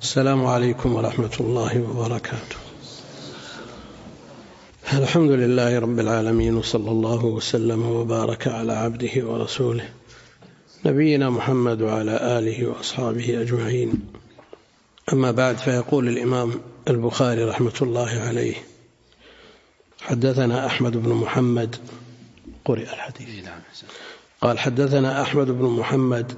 السلام عليكم ورحمة الله وبركاته. الحمد لله رب العالمين، وصلى الله وسلم وبارك على عبده ورسوله نبينا محمد وعلى آله وأصحابه أجمعين. أما بعد، فيقول الإمام البخاري رحمة الله عليه: حدثنا أحمد بن محمد. قرئ الحديث. قال: حدثنا أحمد بن محمد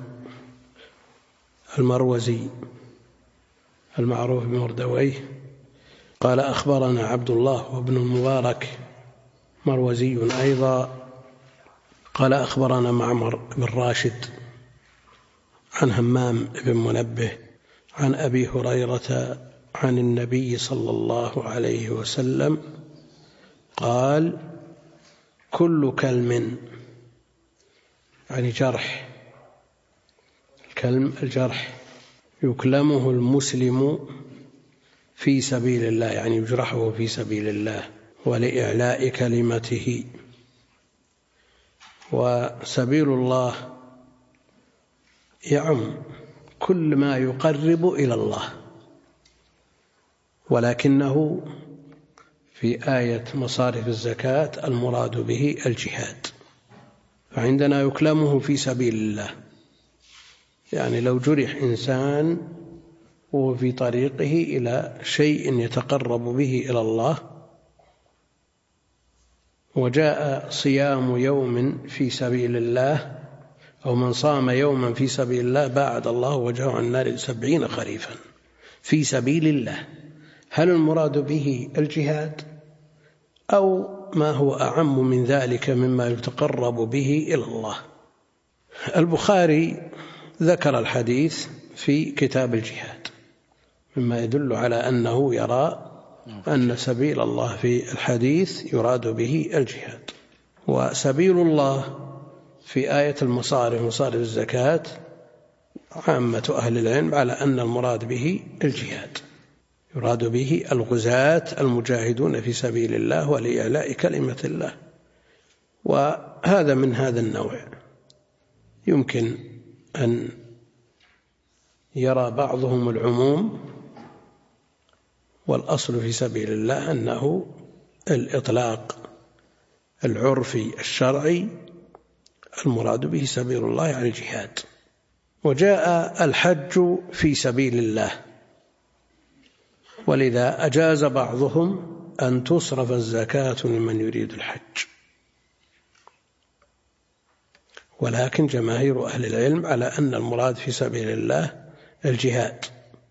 المروزي المعروف بمردويه. قال: أخبرنا عبد الله وابن المبارك مروزي أيضا. قال: أخبرنا معمر بن راشد عن همام بن منبه عن أبي هريرة عن النبي صلى الله عليه وسلم قال: كل كلم، يعني جرح، الكلم الجرح، يكلمه المسلم في سبيل الله، يعني يجرحه في سبيل الله ولإعلاء كلمته. وسبيل الله يعم كل ما يقرب إلى الله، ولكنه في آية مصارف الزكاة المراد به الجهاد، فعندنا يكلمه في سبيل الله، يعني لو جرح إنسان وفي طريقه إلى شيء يتقرب به إلى الله، وجاء صيام يوم في سبيل الله، أو من صام يوما في سبيل الله باعد الله وجهه عن النار 70 خريفا في سبيل الله. هل المراد به الجهاد أو ما هو أعم من ذلك مما يتقرب به إلى الله؟ البخاري ذكر الحديث في كتاب الجهاد، مما يدل على أنه يرى أن سبيل الله في الحديث يراد به الجهاد. وسبيل الله في آية المصارف، مصارف الزكاة، عامة أهل العلم على أن المراد به الجهاد، يراد به الغزاة المجاهدون في سبيل الله ولإعلاء كلمة الله. وهذا من هذا النوع، يمكن أن يرى بعضهم العموم، والأصل في سبيل الله أنه الإطلاق العرفي الشرعي، المراد به سبيل الله يعني الجهاد. وجاء الحج في سبيل الله، ولذا أجاز بعضهم أن تصرف الزكاة لمن يريد الحج، ولكن جماهير أهل العلم على أن المراد في سبيل الله الجهاد.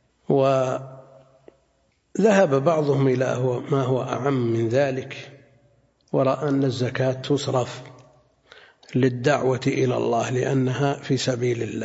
وذهب بعضهم إلى ما هو أعم من ذلك، ورأى أن الزكاة تصرف للدعوة إلى الله لأنها في سبيل الله،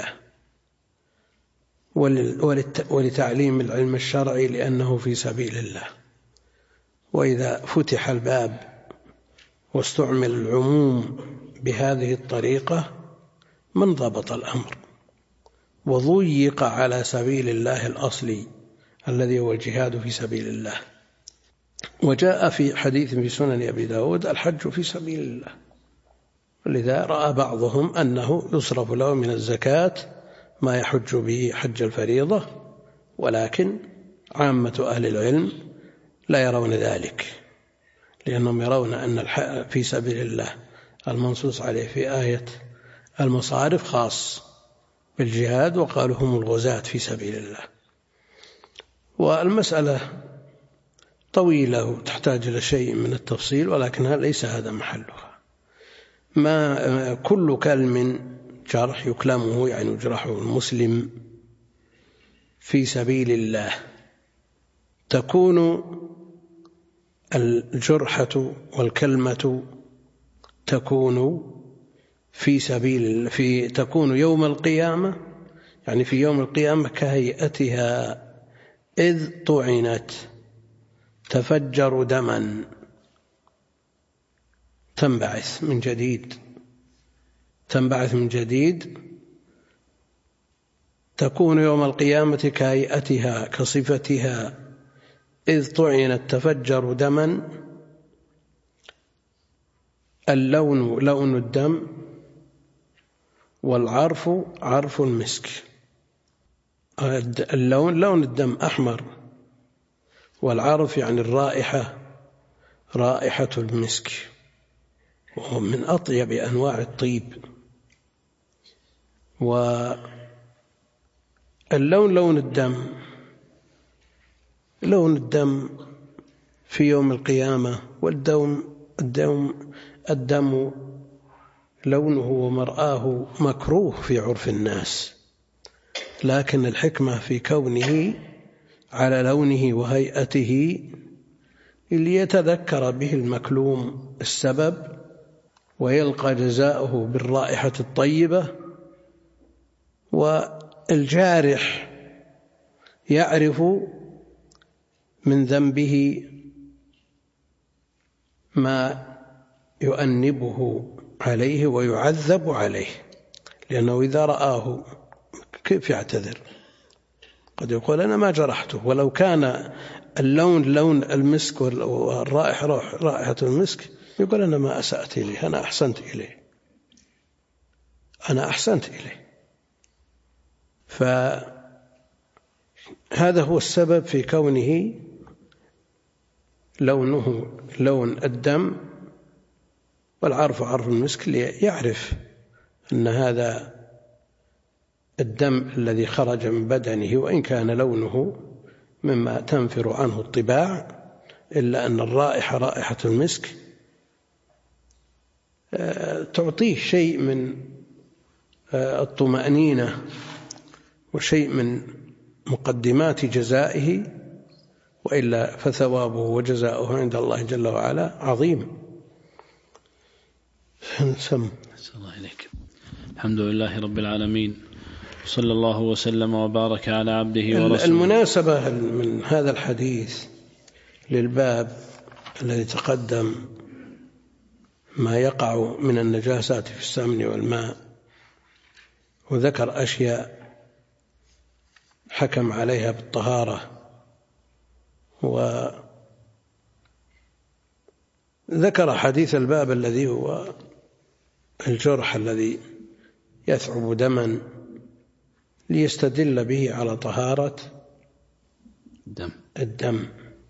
ولتعليم العلم الشرعي لأنه في سبيل الله. وإذا فتح الباب واستعمل العموم بهذه الطريقة من ضبط الأمر، وضيق على سبيل الله الأصلي الذي هو الجهاد في سبيل الله. وجاء في حديث في سنن أبي داود: الحج في سبيل الله. ولذا رأى بعضهم أنه يصرف له من الزكاة ما يحج به حج الفريضة، ولكن عامة أهل العلم لا يرون ذلك، لأنهم يرون أن في سبيل الله المنصوص عليه في آية المصارف خاص بالجهاد، وقالوا هم الغزاة في سبيل الله. والمسألة طويلة تحتاج إلى شيء من التفصيل، ولكنها ليس هذا محلها. ما كل كلم جرح يكلمه، يعني يجرحه المسلم في سبيل الله، تكون الجرحة والكلمة تكون في سبيل تكون يوم القيامة، يعني في يوم القيامة كهيئتها إذ طعنت تفجر دما، تنبعث من جديد، تكون يوم القيامة كهيئتها كصفتها إذ طعنت تفجر دما. اللون لون الدم، والعرف عرف المسك. اللون لون الدم أحمر، والعرف يعني الرائحة، رائحة المسك، وهو من أطيب أنواع الطيب. واللون لون الدم في يوم القيامة، الدم لونه ومرآه مكروه في عرف الناس، لكن الحكمة في كونه على لونه وهيئته ليتذكر به المكلوم السبب ويلقى جزاؤه بالرائحة الطيبة، والجارح يعرف من ذنبه ما يؤنبه عليه ويعذب عليه، لأنه إذا رآه كيف يعتذر؟ قد يقول أنا ما جرحته، ولو كان اللون لون المسك والرائحة رائحة المسك يقول أنا ما أسأت إليه، أنا أحسنت إليه. فهذا هو السبب في كونه لونه لون الدم، والعرف عرف المسك، ليعرف أن هذا الدم الذي خرج من بدنه وإن كان لونه مما تنفر عنه الطباع، إلا أن الرائحة رائحة المسك تعطيه شيء من الطمأنينة وشيء من مقدمات جزائه، وإلا فثوابه وجزاؤه عند الله جل وعلا عظيم. الله إليك. الحمد لله رب العالمين، صلى الله وسلم وبارك على عبده ورسوله. المناسبة من هذا الحديث للباب الذي تقدم ما يقع من النجاسات في السمن والماء، وذكر أشياء حكم عليها بالطهارة، وذكر حديث الباب الذي هو الجرح الذي يثعب دما، ليستدل به على طهارة الدم،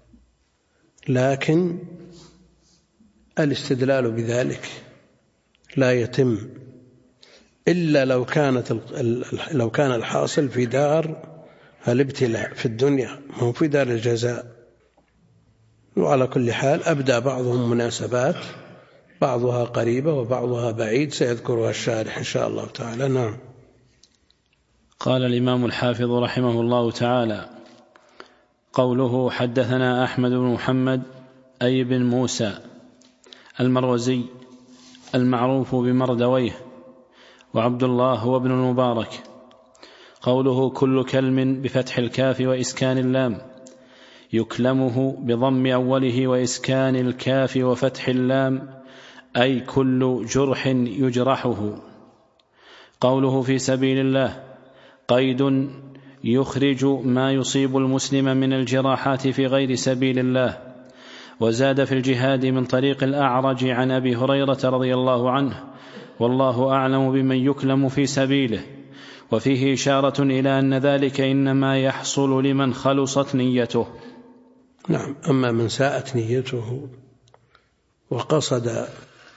لكن الاستدلال بذلك لا يتم إلا لو كان الحاصل في دار الابتلاء في الدنيا، مو في دار الجزاء. وعلى كل حال أبدأ بعضهم مناسبات، بعضها قريبة وبعضها بعيد، سيذكرها الشارح إن شاء الله تعالى. نعم. قال الإمام الحافظ رحمه الله تعالى: قوله حدثنا أحمد بن محمد أي بن موسى المروزي المعروف بمردويه، وعبد الله هو ابن المبارك. قوله كل كلم بفتح الكاف وإسكان اللام، يكلمه بضم أوله وإسكان الكاف وفتح اللام، أي كل جرح يجرحه. قوله في سبيل الله قيد يخرج ما يصيب المسلم من الجراحات في غير سبيل الله. وزاد في الجهاد من طريق الأعرج عن أبي هريرة رضي الله عنه: والله أعلم بمن يكلم في سبيله. وفيه إشارة إلى أن ذلك إنما يحصل لمن خلصت نيته. نعم. أما من ساءت نيته وقصد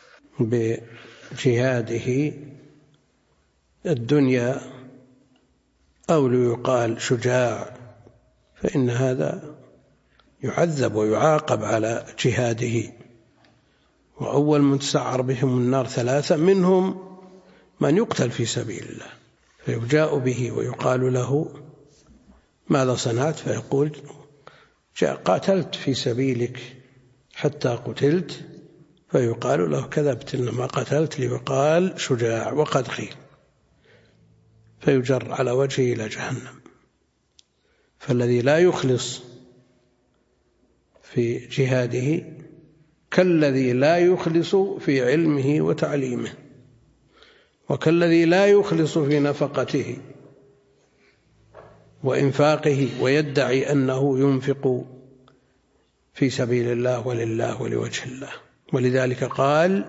بجهاده الدنيا أو ليقال شجاع، فإن هذا يعذب ويعاقب على جهاده. وأول من تسعر بهم النار 3، منهم من يقتل في سبيل الله، فيجاء به ويقال له ماذا صنعت؟ فيقول قاتلت في سبيلك حتى قتلت، فيقال له كذبت، إنما قتلت ليقال شجاع وقد قيل، فيجر على وجهه إلى جهنم. فالذي لا يخلص في جهاده كالذي لا يخلص في علمه وتعليمه، وكالذي لا يخلص في نفقته وإنفاقه ويدعي أنه ينفق في سبيل الله ولله ولوجه الله. ولذلك قال: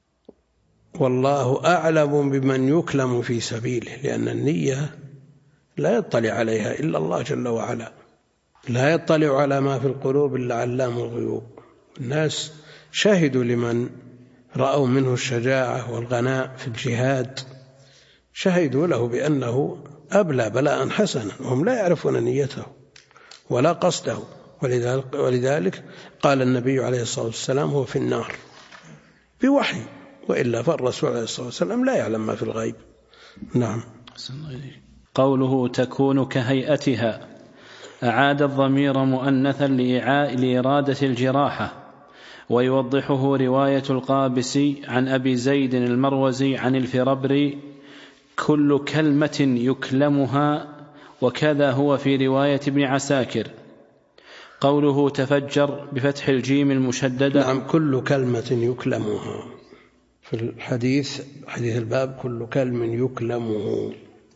والله أعلم بمن يكلم في سبيله، لأن النية لا يطلع عليها إلا الله جل وعلا، لا يطلع على ما في القلوب إلا علام الغيوب. الناس شهدوا لمن رأوا منه الشجاعة والغناء في الجهاد، شهدوا له بأنه أبلى بلاء حسنا، وهم لا يعرفون نيته ولا قصده، ولذلك قال النبي عليه الصلاة والسلام هو في النار بوحي، وإلا فالرسول عليه الصلاة والسلام لا يعلم ما في الغيب. نعم. قوله تكون كهيئتها أعاد الضمير مؤنثا لإرادة الجراحة، ويوضحه رواية القابسي عن أبي زيد المروزي عن الفربري كل كلمة يكلمها، وكذا هو في رواية ابن عساكر. قوله تفجر بفتح الجيم المشددة. نعم، كل كلمة يكلمها في الحديث، حديث الباب، كل كلم يكلمه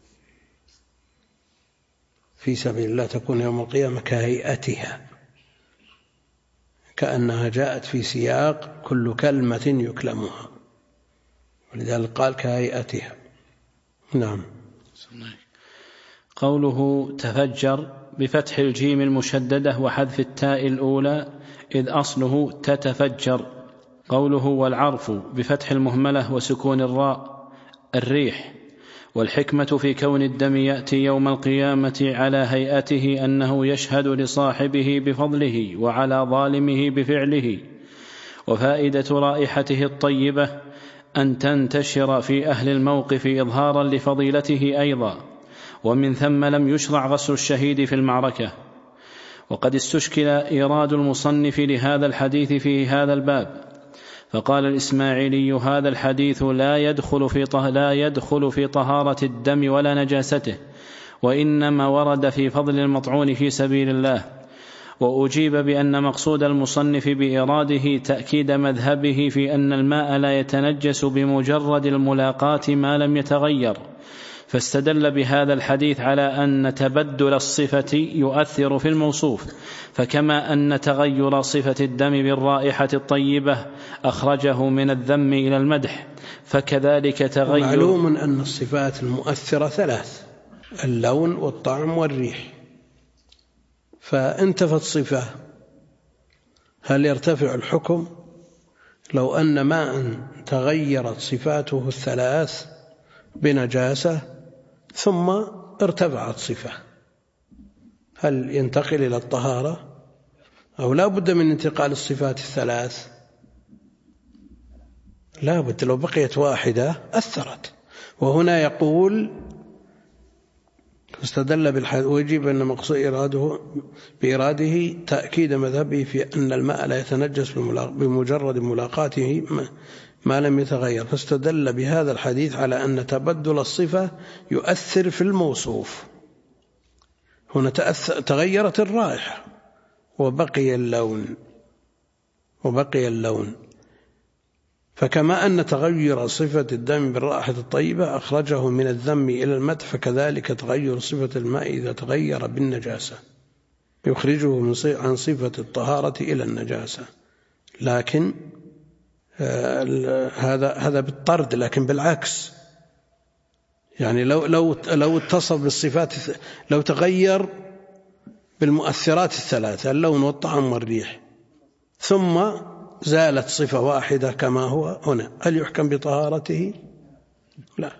في سبيل الله تكون يوم القيامة كهيئتها، كأنها جاءت في سياق كل كلمة يكلمها، ولذلك قال كهيئتها. نعم. قوله تفجر بفتح الجيم المشددة وحذف التاء الأولى إذ أصله تتفجر. قوله والعرف بفتح المهملة وسكون الراء الريح. والحكمة في كون الدم يأتي يوم القيامة على هيئته أنه يشهد لصاحبه بفضله وعلى ظالمه بفعله. وفائدة رائحته الطيبة أن تنتشر في أهل الموقف إظهارا لفضيلته أيضا، ومن ثم لم يشرع غسل الشهيد في المعركة. وقد استشكل إيراد المصنف لهذا الحديث في هذا الباب، فقال الإسماعيلي هذا الحديث لا يدخل في طهارة الدم ولا نجاسته، وإنما ورد في فضل المطعون في سبيل الله. وأجيب بأن مقصود المصنف بإراده تأكيد مذهبه في أن الماء لا يتنجس بمجرد الملاقاة ما لم يتغير، فاستدل بهذا الحديث على أن تبدل الصفة يؤثر في الموصوف، فكما أن تغير صفة الدم بالرائحة الطيبة أخرجه من الذم إلى المدح، فكذلك تغير. معلوم أن الصفات المؤثرة ثلاث: اللون والطعم والريح، فانتفت صفة هل يرتفع الحكم؟ لو أن ماء تغيرت صفاته الثلاث بنجاسة ثم ارتفعت صفة، هل ينتقل إلى الطهارة أو لا بد من انتقال الصفات الثلاث؟ لا بد، لو بقيت واحدة أثرت. وهنا يقول استدل بالحديث ويجيب أن مقصود بإراده تأكيد مذهبه في أن الماء لا يتنجس بمجرد ملاقاته ما لم يتغير، فاستدل بهذا الحديث على أن تبدل الصفة يؤثر في الموصوف. هنا تغيرت الرائحة وبقي اللون، فكما أن تغير صفة الدم بالرائحة الطيبة أخرجه من الذم إلى المدح، فكذلك تغير صفة الماء إذا تغير بالنجاسة يخرجه عن صفة الطهارة إلى النجاسة. لكن هذا بالطرد، لكن بالعكس، يعني لو اتصف بالصفات، لو تغير بالمؤثرات الثلاثة اللون والطعم والريح ثم زالت صفة واحدة كما هو هنا، هل يحكم بطهارته؟ لا.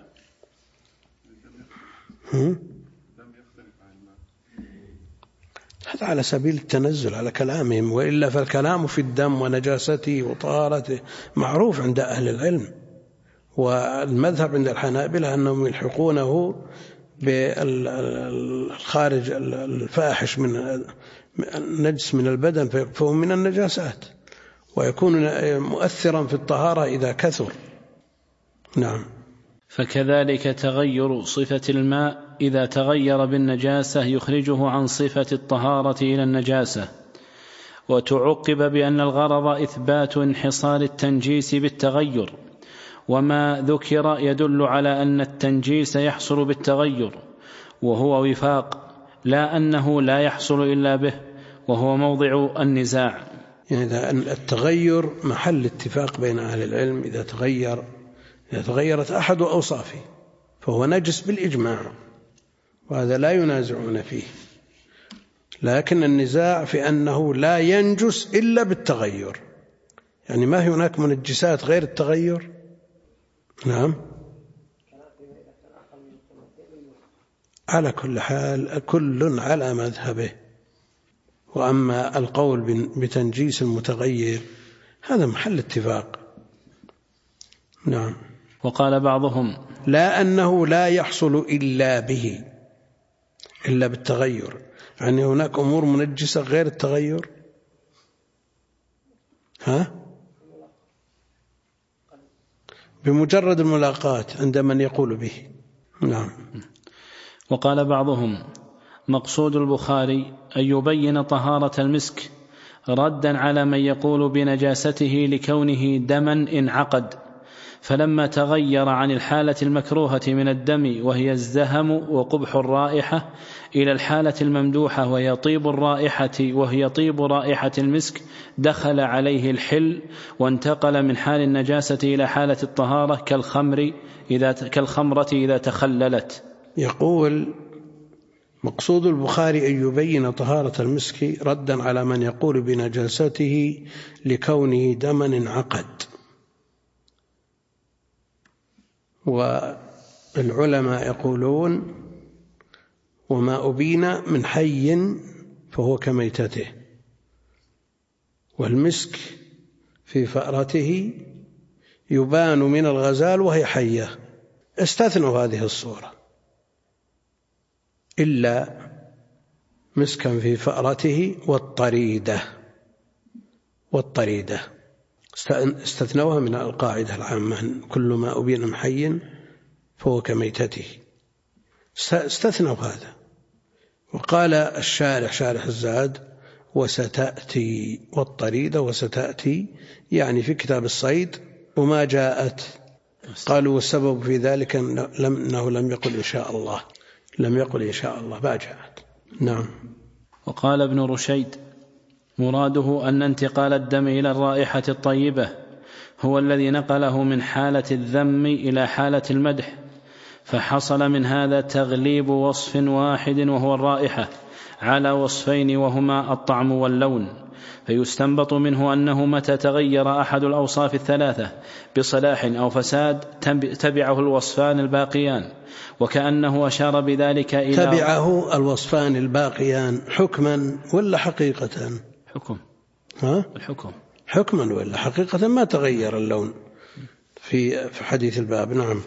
هذا على سبيل التنزل على كلامهم، وإلا فالكلام في الدم ونجاسته وطهارته معروف عند أهل العلم، والمذهب عند الحنابلة أنهم يلحقونه بالخارج الفاحش من النجس من البدن فهو من النجاسات، ويكون مؤثرا في الطهارة إذا كثر. نعم. فكذلك تغير صفة الماء إذا تغير بالنجاسة يخرجه عن صفة الطهارة إلى النجاسة. وتعقب بأن الغرض إثبات انحصار التنجيس بالتغير، وما ذكر يدل على أن التنجيس يحصل بالتغير وهو وفاق، لا أنه لا يحصل إلا به، وهو موضع النزاع. يعني التغير محل اتفاق بين أهل العلم، إذا تغيرت أحد أوصافه فهو نجس بالإجماع، وهذا لا ينازعون فيه، لكن النزاع في أنه لا ينجس إلا بالتغير، يعني ما هناك منجسات غير التغير. نعم، على كل حال كل على مذهبه. وأما القول بتنجيس المتغير هذا محل اتفاق. نعم. وقال بعضهم لا أنه لا يحصل إلا به، إلا بالتغير، يعني هناك أمور منجسة غير التغير. بمجرد الملاقاة عند من يقول به. نعم. وقال بعضهم مقصود البخاري أن يبين طهارة المسك ردا على من يقول بنجاسته لكونه دما انعقد، فلما تغير عن الحالة المكروهة من الدم وهي الزهم وقبح الرائحة إلى الحالة الممدوحة وهي طيب رائحة المسك دخل عليه الحل، وانتقل من حال النجاسة إلى حالة الطهارة كالخمرة إذا تخللت. يقول مقصود البخاري أن يبين طهارة المسك ردا على من يقول بنجاسته لكونه دما انعقد. والعلماء يقولون وما أبين من حي فهو كميتته، والمسك في فأرته يبان من الغزال وهي حية، استثنوا هذه الصورة إلا مسكا في فأرته والطريدة استثنوها من القاعدة العامة كل ما أبين من حي فهو كميتته، استثنوا هذا. وقال الشارح شارح الزاد وستأتي، والطريدة وستأتي يعني في كتاب الصيد وما جاءت. قالوا والسبب في ذلك أنه لم يقل إن شاء الله، ما جاءت. نعم. وقال ابن رشيد مراده أن انتقال الدم إلى الرائحة الطيبة هو الذي نقله من حالة الذم إلى حالة المدح، فحصل من هذا تغليب وصف واحد وهو الرائحة على وصفين وهما الطعم واللون، فيستنبط منه أنه متى تغير أحد الأوصاف الثلاثة بصلاح أو فساد تبعه الوصفان الباقيان، وكأنه أشار بذلك إلى تبعه الوصفان الباقيان حكما ولا حقيقة؟ الحكم حكما ولا حقيقة ما تغير اللون في حديث الباب. نعم.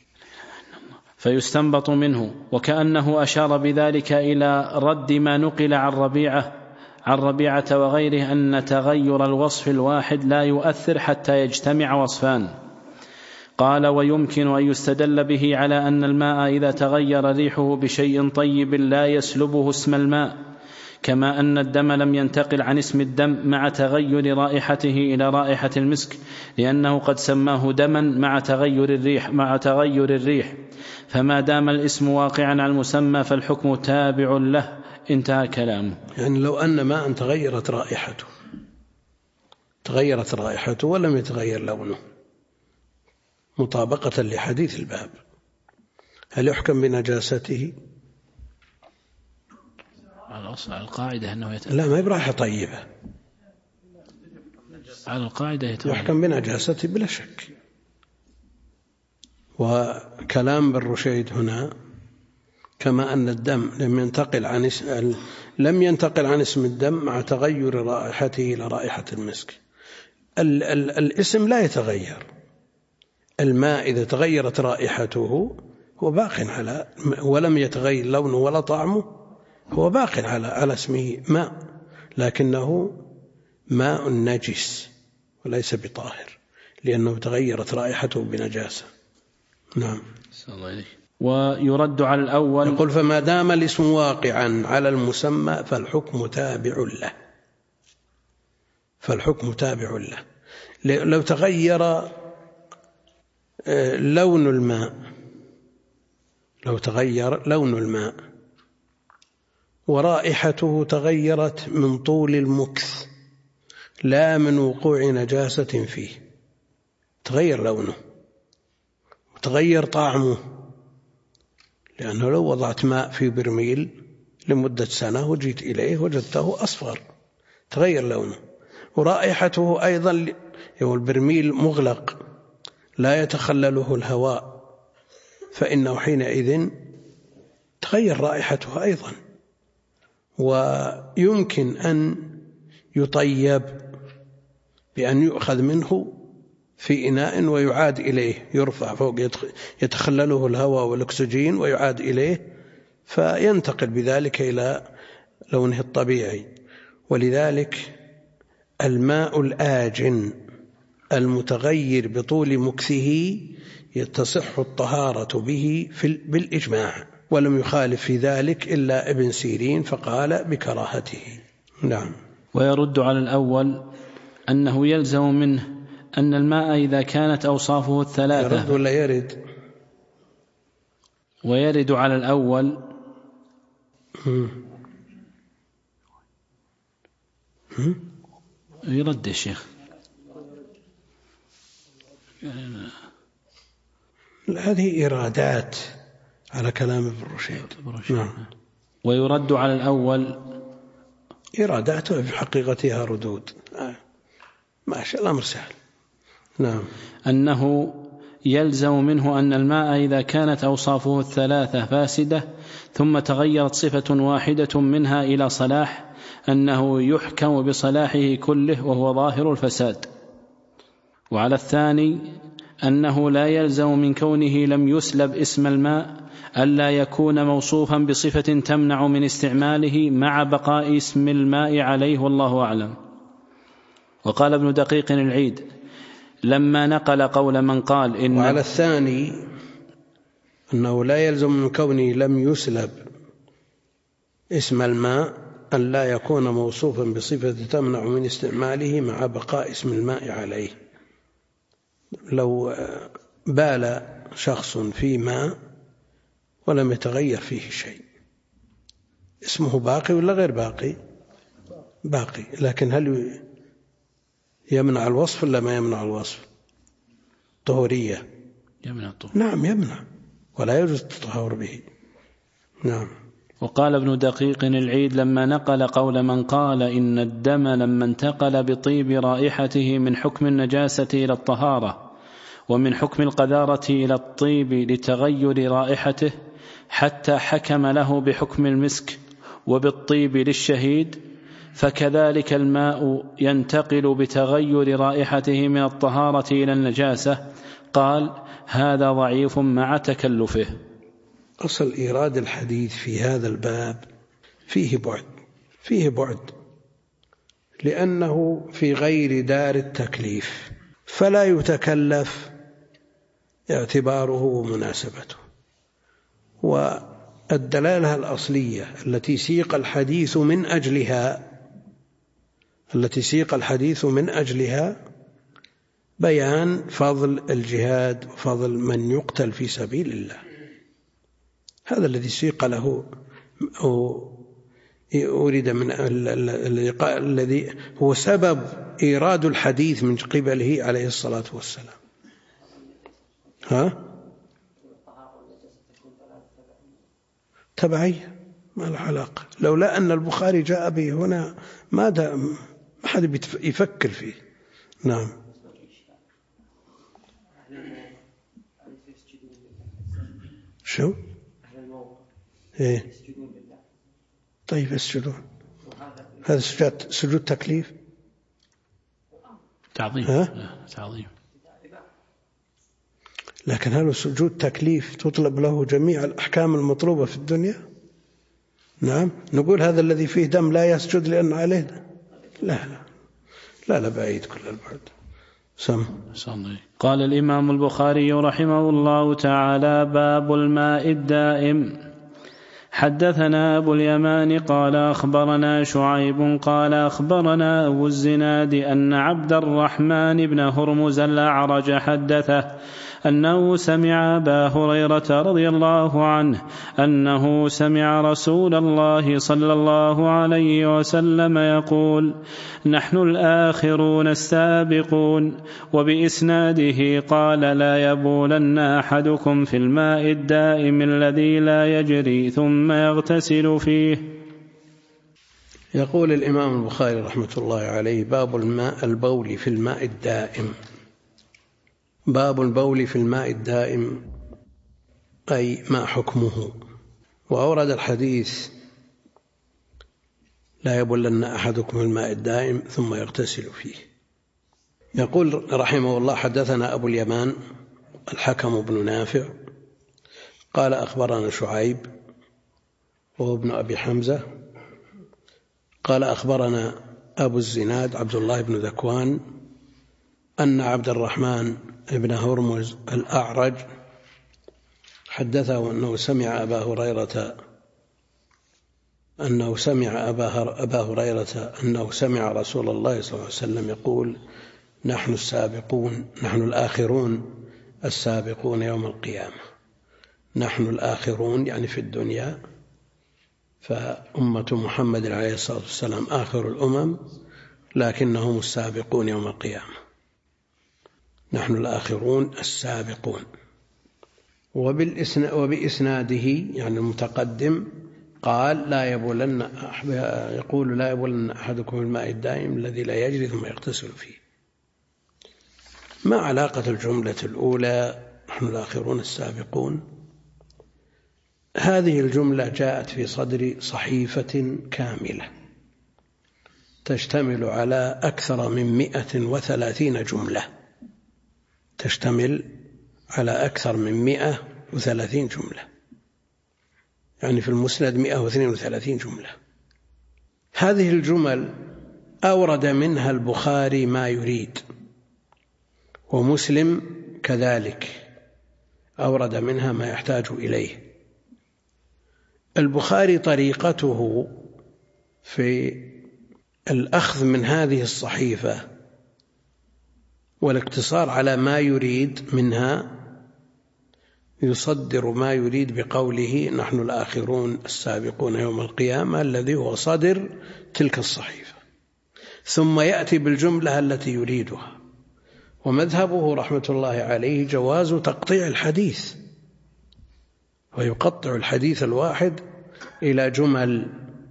فيستنبط منه وكأنه أشار بذلك إلى رد ما نقل عن ربيعة وغيره أن تغير الوصف الواحد لا يؤثر حتى يجتمع وصفان. قال ويمكن أن يستدل به على أن الماء إذا تغير ريحه بشيء طيب لا يسلبه اسم الماء، كما أن الدم لم ينتقل عن اسم الدم مع تغير رائحته إلى رائحة المسك، لأنه قد سماه دما مع تغير الريح، فما دام الاسم واقعا على المسمى فالحكم تابع له. انتهى كلامه. يعني لو أن ماء تغيرت رائحته ولم يتغير لونه مطابقة لحديث الباب، هل يحكم بنجاسته؟ على القاعدة أنه لا، ما برائحة طيبة، على القاعدة يحكم بنجاسته بلا شك. وكلام ابن رشيد هنا كما أن الدم لم ينتقل عن اسم الدم مع تغير رائحته إلى رائحة المسك. الاسم لا يتغير، الماء إذا تغيرت رائحته هو باق على، ولم يتغير لونه ولا طعمه، هو باق على اسمه ماء، لكنه ماء نجس وليس بطاهر لأنه تغيرت رائحته بنجاسة. نعم. ويرد على الأول. يقول فما دام الاسم واقعا على المسمى فالحكم تابع له. لو تغير لون الماء ورائحته تغيرت من طول المكث لا من وقوع نجاسة فيه، تغير لونه وتغير طعمه لأنه لو وضعت ماء في برميل لمدة سنة وجيت إليه وجدته أصفر تغير لونه ورائحته أيضا، البرميل مغلق لا يتخلله الهواء، فإنه حينئذ تغير رائحته أيضا. ويمكن أن يطيب بأن يؤخذ منه في إناء ويعاد إليه، يرفع فوق يتخلله الهواء والأكسجين ويعاد إليه فينتقل بذلك إلى لونه الطبيعي. ولذلك الماء الآجن المتغير بطول مكثه تصح الطهارة به بالإجماع، ولم يخالف في ذلك إلا ابن سيرين فقال بكراهته. نعم. ويرد على الأول أنه يلزم منه أن الماء إذا كانت أوصافه الثلاثة. يرد ولا يرد؟ ويرد على الأول يرد يا شيخ. هذه إرادات على كلام ابن رشيد. نعم. ويرد على الأول إرادات في حقيقتها ردود. ما شاء الأمر سهل. نعم. أنه يلزم منه أن الماء إذا كانت أوصافه الثلاثة فاسدة ثم تغيرت صفة واحدة منها إلى صلاح أنه يحكم بصلاحه كله وهو ظاهر الفساد. وعلى الثاني أنه لا يلزم من كونه لم يسلب اسم الماء ألا يكون موصوفا بصفة تمنع من استعماله مع بقاء اسم الماء عليه، والله أعلم. وقال ابن دقيق العيد لما نقل قول من قال إن وعلى الثاني أنه لا يلزم من كونه لم يسلب اسم الماء أن لا يكون موصوفا بصفة تمنع من استعماله مع بقاء اسم الماء عليه. لو بال شخص في ماء ولم يتغير فيه شيء اسمه باقي ولا غير باقي؟ باقي، لكن هل يمنع الوصف ولا ما يمنع الوصف؟ طهورية. يمنع الطهور. نعم يمنع ولا يجوز التطهر به. نعم. وقال ابن دقيق العيد لما نقل قول من قال إن الدم لما انتقل بطيب رائحته من حكم النجاسة إلى الطهارة ومن حكم القذارة إلى الطيب لتغير رائحته حتى حكم له بحكم المسك وبالطيب للشهيد، فكذلك الماء ينتقل بتغير رائحته من الطهارة إلى النجاسة. قال هذا ضعيف مع تكلفه. أصل إيراد الحديث في هذا الباب فيه بعد لأنه في غير دار التكليف فلا يتكلف اعتباره ومناسبته. والدلالة الأصلية التي سيق الحديث من أجلها بيان فضل الجهاد وفضل من يقتل في سبيل الله، هذا الذي سيق له أريد من الذي هو سبب إيراد الحديث من قبله عليه الصلاة والسلام. تبعية ما له علاقة، لولا أن البخاري جاء به هنا ما حد يفكر فيه. نعم. شو؟ إيه؟ طيب اسجدون، هذا سجود تكليف تعظيم. لكن هل سجود تكليف تطلب له جميع الأحكام المطلوبة في الدنيا؟ نعم. نقول هذا الذي فيه دم لا يسجد لأن عليه دم. لا بعيد كل البعد. قال الإمام البخاري رحمه الله تعالى باب الماء الدائم. حدثنا أبو اليمان قال أخبرنا شعيب قال أخبرنا أبو الزناد أن عبد الرحمن بن هرمز الأعرج حدثه أنه سمع أبا هريرة رضي الله عنه أنه سمع رسول الله صلى الله عليه وسلم يقول: نحن الآخرون السابقون. وبإسناده قال: لا يبولن أحدكم في الماء الدائم الذي لا يجري ثم يغتسل فيه. يقول الإمام البخاري رحمة الله عليه: باب البول في الماء الدائم. باب البول في الماء الدائم أي ما حكمه. وأورد الحديث: لا يبولن أحدكم في الماء الدائم ثم يغتسل فيه. يقول رحمه الله: حدثنا أبو اليمان الحكم بن نافع قال: أخبرنا شعيب وهو ابن أبي حمزة قال: أخبرنا أبو الزناد عبد الله بن ذكوان أن عبد الرحمن بن هرمز الأعرج حدثه أنه سمع أبا هريرة أنه سمع رسول الله صلى الله عليه وسلم يقول: نحن السابقون، نحن الآخرون السابقون يوم القيامة. نحن الآخرون يعني في الدنيا، فأمة محمد عليه الصلاة والسلام آخر الأمم، لكنهم السابقون يوم القيامة. نحن الآخرون السابقون. وبإسناده يعني المتقدم قال: يقول: لا يبولن أحدكم الماء الدائم الذي لا يجري ثم يغتسل فيه. ما علاقة الجملة الأولى نحن الآخرون السابقون؟ هذه الجملة جاءت في صدر صحيفة كاملة تشتمل على أكثر من 130 جملة، تشتمل على أكثر من 130 جملة، يعني في المسند 132 جملة. هذه الجمل أورد منها البخاري ما يريد، ومسلم كذلك أورد منها ما يحتاج إليه. البخاري طريقته في الأخذ من هذه الصحيفة والاقتصار على ما يريد منها يصدر ما يريد بقوله: نحن الآخرون السابقون يوم القيامة، الذي هو صدر تلك الصحيفة، ثم يأتي بالجملة التي يريدها. ومذهبه رحمة الله عليه جواز تقطيع الحديث، ويقطع الحديث الواحد إلى جمل،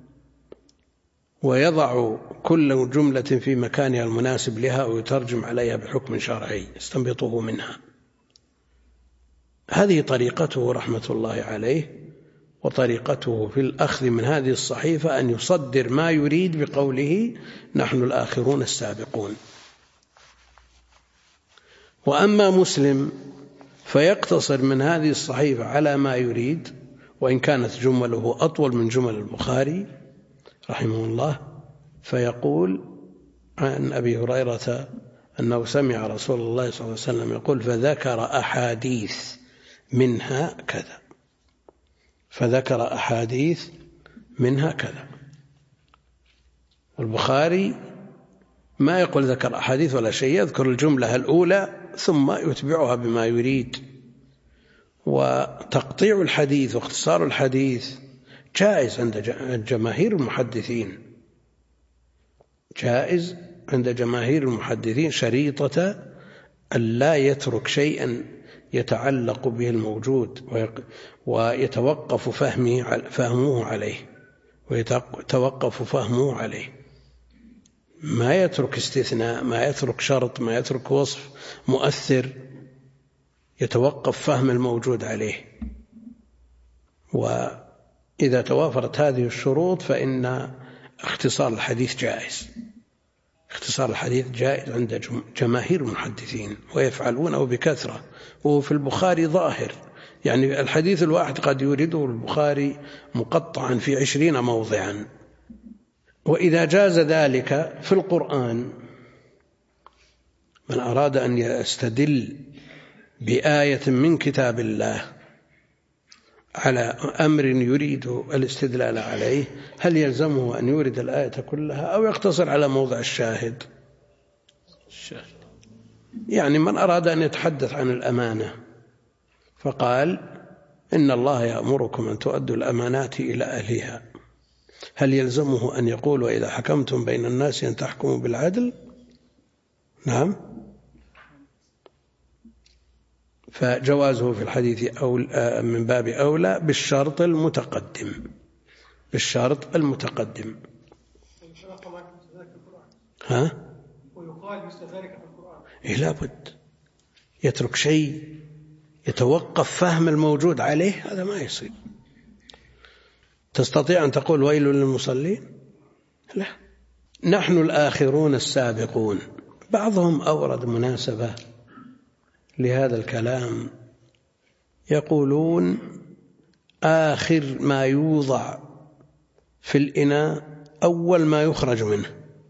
ويضع كل جملة في مكانها المناسب لها ويترجم عليها بحكم شرعي يستنبطه منها. هذه طريقته رحمة الله عليه. وطريقته في الأخذ من هذه الصحيفة أن يصدر ما يريد بقوله: نحن الآخرون السابقون. وأما مسلم فيقتصر من هذه الصحيفة على ما يريد، وإن كانت جمله أطول من جمل البخاري رحمه الله، فيقول عن أبي هريرة أنه سمع رسول الله صلى الله عليه وسلم يقول: فذكر أحاديث منها كذا، فذكر أحاديث منها كذا. البخاري ما يقول ذكر أحاديث ولا شيء، يذكر الجملة الأولى ثم يتبعها بما يريد. وتقطيع الحديث واختصار الحديث جائز عند جماهير المحدثين، جائز عند جماهير المحدثين، شريطة أن لا يترك شيئا يتعلق به الموجود ويتوقف فهمه عليه، ما يترك استثناء، ما يترك شرط، ما يترك وصف مؤثر، يتوقف فهم الموجود عليه. وإذا توافرت هذه الشروط فإن اختصار الحديث جائز. اختصار الحديث جائز عند جماهير المحدثين ويفعلونه بكثرة، وهو في البخاري ظاهر، يعني الحديث الواحد قد يورده البخاري مقطعا في 20 موضعا. وإذا جاز ذلك في القرآن، من أراد أن يستدل بآية من كتاب الله على أمر يريد الاستدلال عليه، هل يلزمه أن يورد الآية كلها أو يقتصر على موضع الشاهد؟ يعني من أراد أن يتحدث عن الأمانة فقال إن الله يأمركم أن تؤدوا الأمانات إلى أهلها، هل يلزمه أن يقول وإذا حكمتم بين الناس أن تحكموا بالعدل؟ نعم. فجوازه في الحديث من باب أولى بالشرط المتقدم. ها؟ ويقال مثل ذلك في القرآن. إيه لابد يترك شيء يتوقف فهم الموجود عليه، هذا ما يصير. تستطيع أن تقول ويل للمصلين؟ لا. نحن الآخرون السابقون. بعضهم أورد مناسبة لهذا الكلام، يقولون آخر ما يوضع في الإناء أول ما يخرج منه،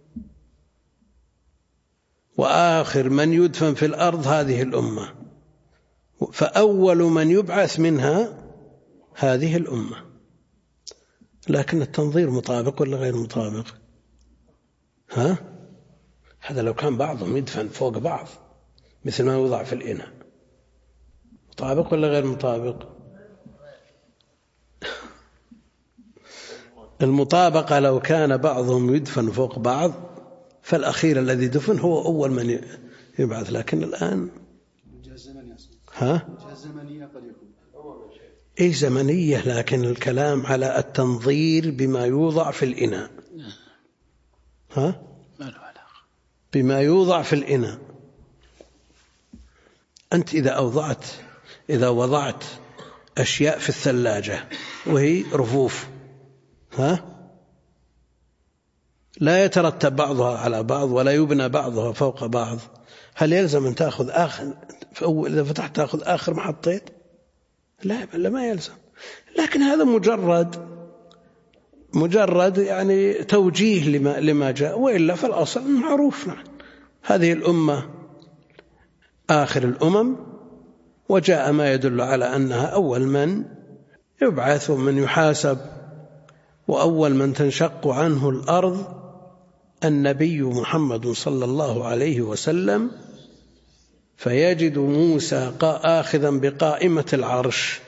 وآخر من يدفن في الأرض هذه الأمة، فأول من يبعث منها هذه الأمة. لكن التنظير مطابق ولا غير مطابق؟ ها؟ هذا لو كان بعضهم يدفن فوق بعض مثل ما يوضع في الإناء، مطابق ولا غير مطابق؟ المطابقة لو كان بعضهم يدفن فوق بعض فالأخير الذي دفن هو أول من يبعث، لكن الآن إيه زمنية، لكن الكلام على التنظير بما يوضع في الإناء. ها؟ بما يوضع في الإناء. أنت إذا وضعت أشياء في الثلاجة وهي رفوف، ها؟ لا يترتب بعضها على بعض ولا يبنى بعضها فوق بعض، هل يلزم أن تأخذ إذا فتحت تأخذ آخر محطين؟ لا ما يلزم. لكن هذا مجرد يعني توجيه لما جاء، وإلا فالأصل معروف. هذه الأمة آخر الأمم، وجاء ما يدل على أنها أول من يبعث ومن يحاسب، وأول من تنشق عنه الأرض النبي محمد صلى الله عليه وسلم، فيجد موسى آخذا بقائمة العرش،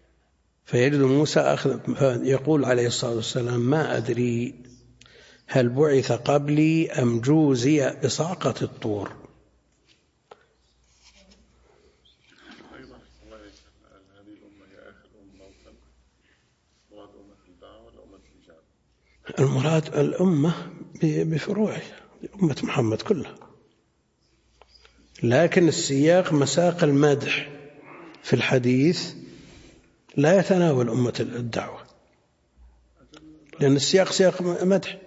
يقول عليه الصلاة والسلام ما أدري هل بعث قبلي أم جوزي بصعقة الطور. المراد الأمة بفروعها، أمة محمد كلها، لكن السياق مساق المدح في الحديث لا يتناول أمة الدعوة، لأن السياق سياق مدح.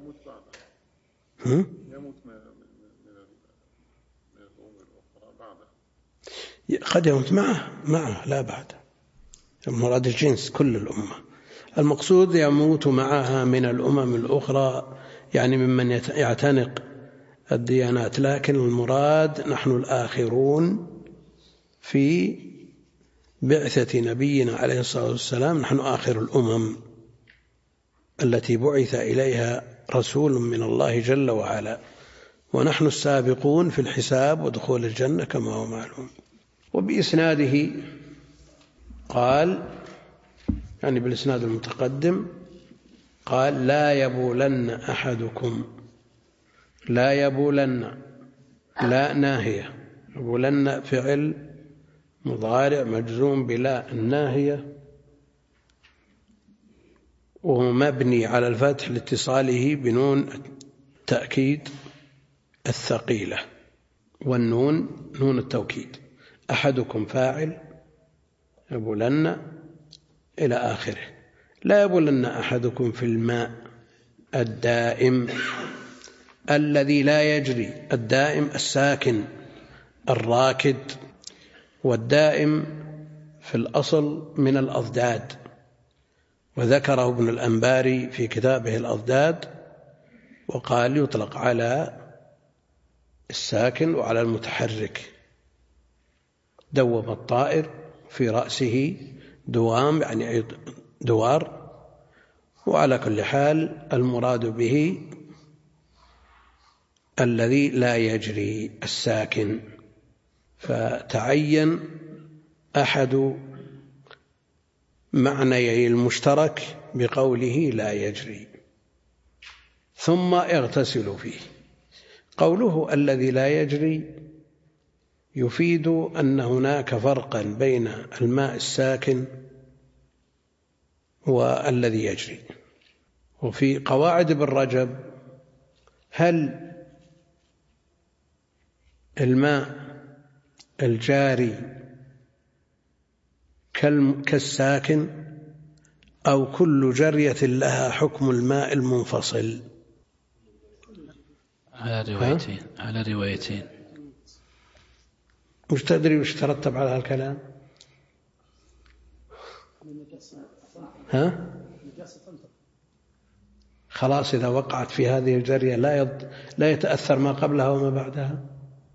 قد يموت معه لا بعد. المراد الجنس كل الأمة، المقصود يموت معها من الأمم الأخرى، يعني ممن يعتنق الديانات، لكن المراد نحن الآخرون في بعثة نبينا عليه الصلاة والسلام، نحن آخر الأمم التي بعث إليها رسول من الله جل وعلا، ونحن السابقون في الحساب ودخول الجنة كما هو معلوم. وبإسناده قال، يعني بالإسناد المتقدم، قال لا يبولن أحدكم، لا يبولن، لا ناهية، يبولن فعل مضارع مجزوم بلا الناهية، وهو مبني على الفتح لاتصاله بنون التأكيد الثقيلة، والنون نون التوكيد. أحدكم فاعل، يبولن إلى آخره. لا يبولن أحدكم في الماء الدائم الذي لا يجري، الدائم الساكن الراكد، والدائم في الأصل من الأضداد، وذكره ابن الأنباري في كتابه الأضداد، وقال يطلق على الساكن وعلى المتحرك. دوم الطائر في رأسه دوام، يعني دوار. وعلى كل حال المراد به الذي لا يجري، الساكن. فتعين أحد معنيي المشترك بقوله لا يجري ثم يغتسل فيه. قوله الذي لا يجري يفيد أن هناك فرقا بين الماء الساكن والذي يجري. وفي قواعد ابن رجب هل الماء الجاري كالساكن أو كل جرية لها حكم الماء المنفصل؟ على روايتين. مش تدري وش ترتب على هالكلام؟ خلاص إذا وقعت في هذه الجرية لا يتأثر ما قبلها وما بعدها.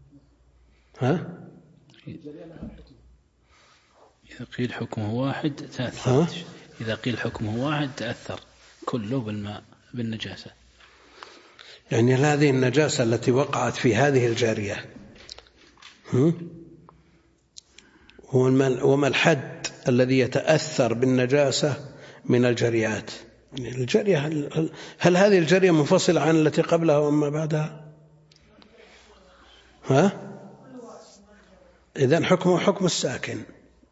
إذا قيل حكمه واحد تأثر. إذا قيل حكمه واحد تأثر كله بالماء بالنجاسة. يعني هذه النجاسة التي وقعت في هذه الجارية وما الحد الذي يتأثر بالنجاسة من الجريات؟ الجرية هل هذه الجرية منفصلة عن التي قبلها وما بعدها؟ إذن حكمه حكم الساكن.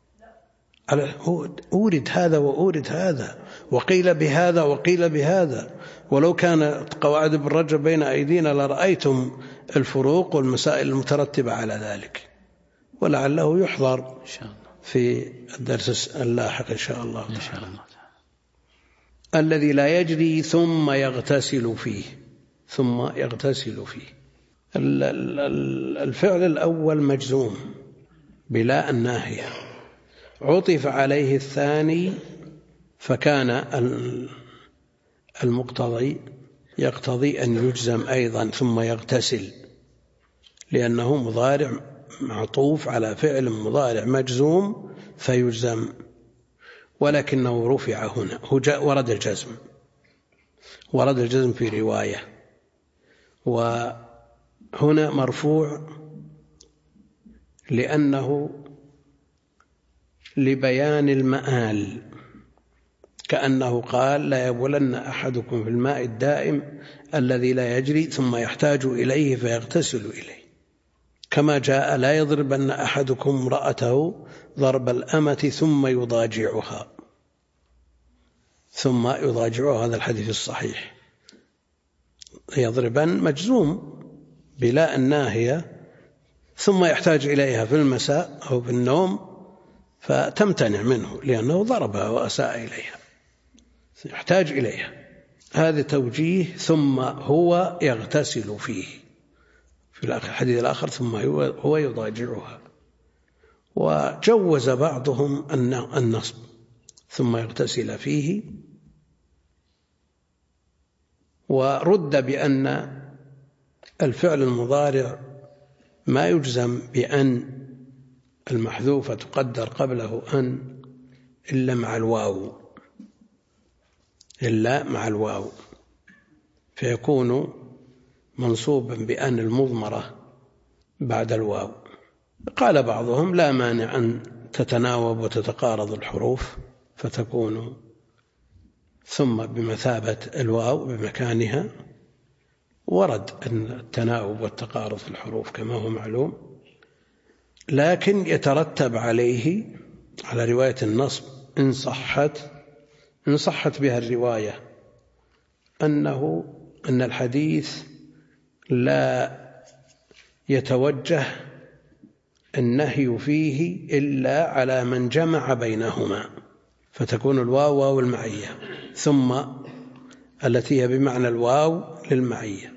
أورد هذا وأورد هذا وقيل بهذا وقيل بهذا. ولو كانت قواعد ابن رجب بين أيدينا لرأيتم الفروق والمسائل المترتبة على ذلك، ولعله يحضر في الدرس اللاحق إن شاء الله تعالى. الذي لا يجري ثم يغتسل فيه. الفعل الأول مجزوم بلا الناهية، عطف عليه الثاني فكان المقتضي يقتضي أن يجزم أيضا ثم يغتسل، لأنه مضارع معطوف على فعل مضارع مجزوم فيجزم، ولكنه رفع هنا. ورد الجزم في رواية، وهنا مرفوع لأنه لبيان المآل، كأنه قال لا يبولن أحدكم في الماء الدائم الذي لا يجري ثم يحتاج إليه فيغتسل إليه، كما جاء لا يضربن أحدكم امرأته ضرب الأمة ثم يضاجعها. هذا الحديث الصحيح. يضربن مجزوم بلا الناهية، ثم يحتاج إليها في المساء أو في النوم فتمتنع منه لأنه ضربها وأساء إليها، يحتاج إليها. هذا توجيه. ثم هو يغتسل فيه في الحديث الآخر ثم هو يضاجعها. وجوز بعضهم النصب ثم يغتسل فيه، ورد بأن الفعل المضارع ما يجزم بأن المحذوفة تقدر قبله أن إلا مع الواو فيكون منصوبا بأن المضمرة بعد الواو. قال بعضهم لا مانع أن تتناوب وتتقارض الحروف فتكون ثم بمثابة الواو بمكانها. ورد أن التناوب والتقارض في الحروف كما هو معلوم، لكن يترتب عليه على رواية النصب إن صحت بها الرواية أن الحديث لا يتوجه النهي فيه إلا على من جمع بينهما، فتكون الواو واو المعية ثم التي هي بمعنى الواو للمعية،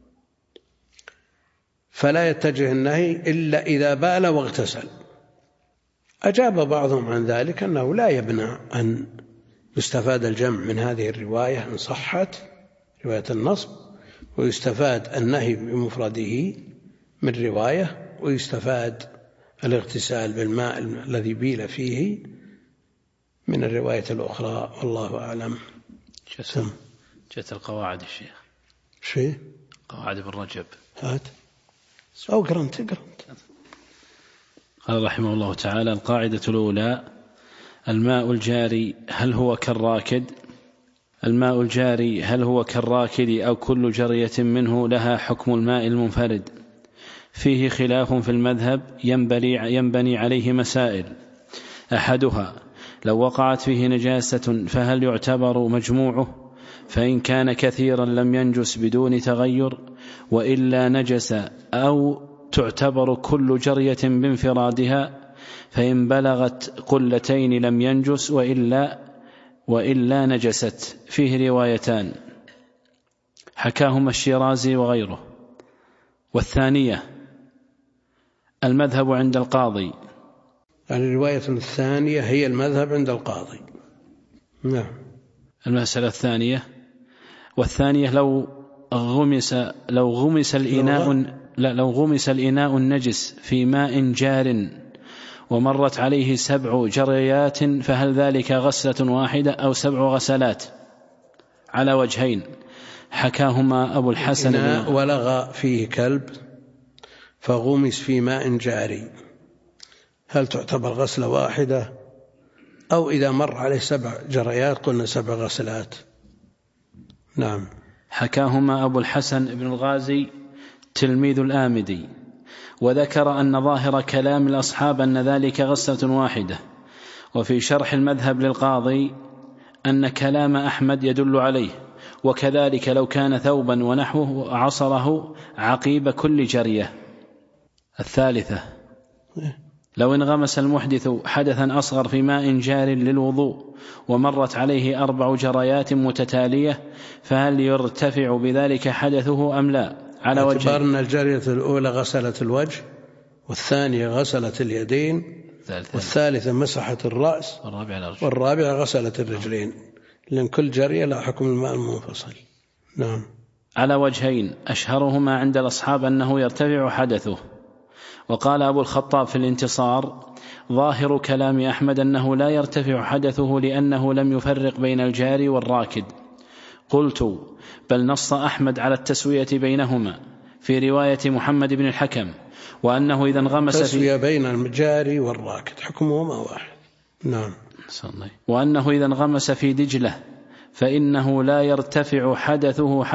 فلا يتجه النهي إلا إذا بال واغتسل. أجاب بعضهم عن ذلك أنه لا يمنع أن يستفاد الجمع من هذه الرواية إن صحت رواية النصب، ويستفاد النهي بمفرده من رواية، ويستفاد الاغتسال بالماء الذي بيل فيه من الرواية الأخرى، والله أعلم. جت القواعد الشيخ شيء قواعد ابن رجب هات أو قرنت قال رحمه الله تعالى: القاعدة الأولى: الماء الجاري هل هو كالراكد؟ الماء الجاري هل هو كالراكد أو كل جرية منه لها حكم الماء المنفرد؟ فيه خلاف في المذهب ينبني عليه مسائل. أحدها: لو وقعت فيه نجاسة فهل يعتبر مجموعه؟ فإن كان كثيرا لم ينجس بدون تغير، وإلا نجس، أو تعتبر كل جرية بانفرادها، فإن بلغت قلتين لم ينجس، وإلا نجست. فيه روايتان حكاهما الشيرازي وغيره. والثانية المذهب عند القاضي. الرواية الثانية هي المذهب عند القاضي. نعم. المسألة الثانية: والثانية لو غمس الإناء النجس في ماء جار ومرت عليه 7 جريات، فهل ذلك غسلة واحدة أو 7 غسلات؟ على وجهين، حكاهما أبو الحسن. إناء ولغ فيه كلب فغمس في ماء جاري، هل تعتبر غسلة واحدة، أو إذا مر عليه 7 جريات قلنا 7 غسلات؟ نعم. حكاهما أبو الحسن بن الغازي تلميذ الآمدي، وذكر أن ظاهر كلام الأصحاب أن ذلك غسلة واحدة. وفي شرح المذهب للقاضي أن كلام أحمد يدل عليه، وكذلك لو كان ثوبا ونحوه عصره عقيب كل جرية. الثالثة: لو انغمس المحدث حدثا أصغر في ماء جار للوضوء ومرت عليه 4 جريات متتالية، فهل يرتفع بذلك حدثه أم لا؟ على وجه اعتبار أن الجرية الأولى غسلت الوجه، والثانية غسلت اليدين، والثالثة مسحت الرأس، والرابعة غسلت الرجلين، لأن كل جرية لا حكم الماء المنفصل. نعم. على وجهين، أشهرهما عند الأصحاب أنه يرتفع حدثه. وقال أبو الخطاب في الانتصار: ظاهر كلام أحمد أنه لا يرتفع حدثه لأنه لم يفرق بين الجاري والراكد. قلت: بل نص أحمد على التسوية بينهما في رواية محمد بن الحكم، وأنه إذا انغمس تسوية بين الجاري والراكد حكمهما واحد. نعم. وأنه إذا انغمس في دجلة فإنه لا يرتفع حدثه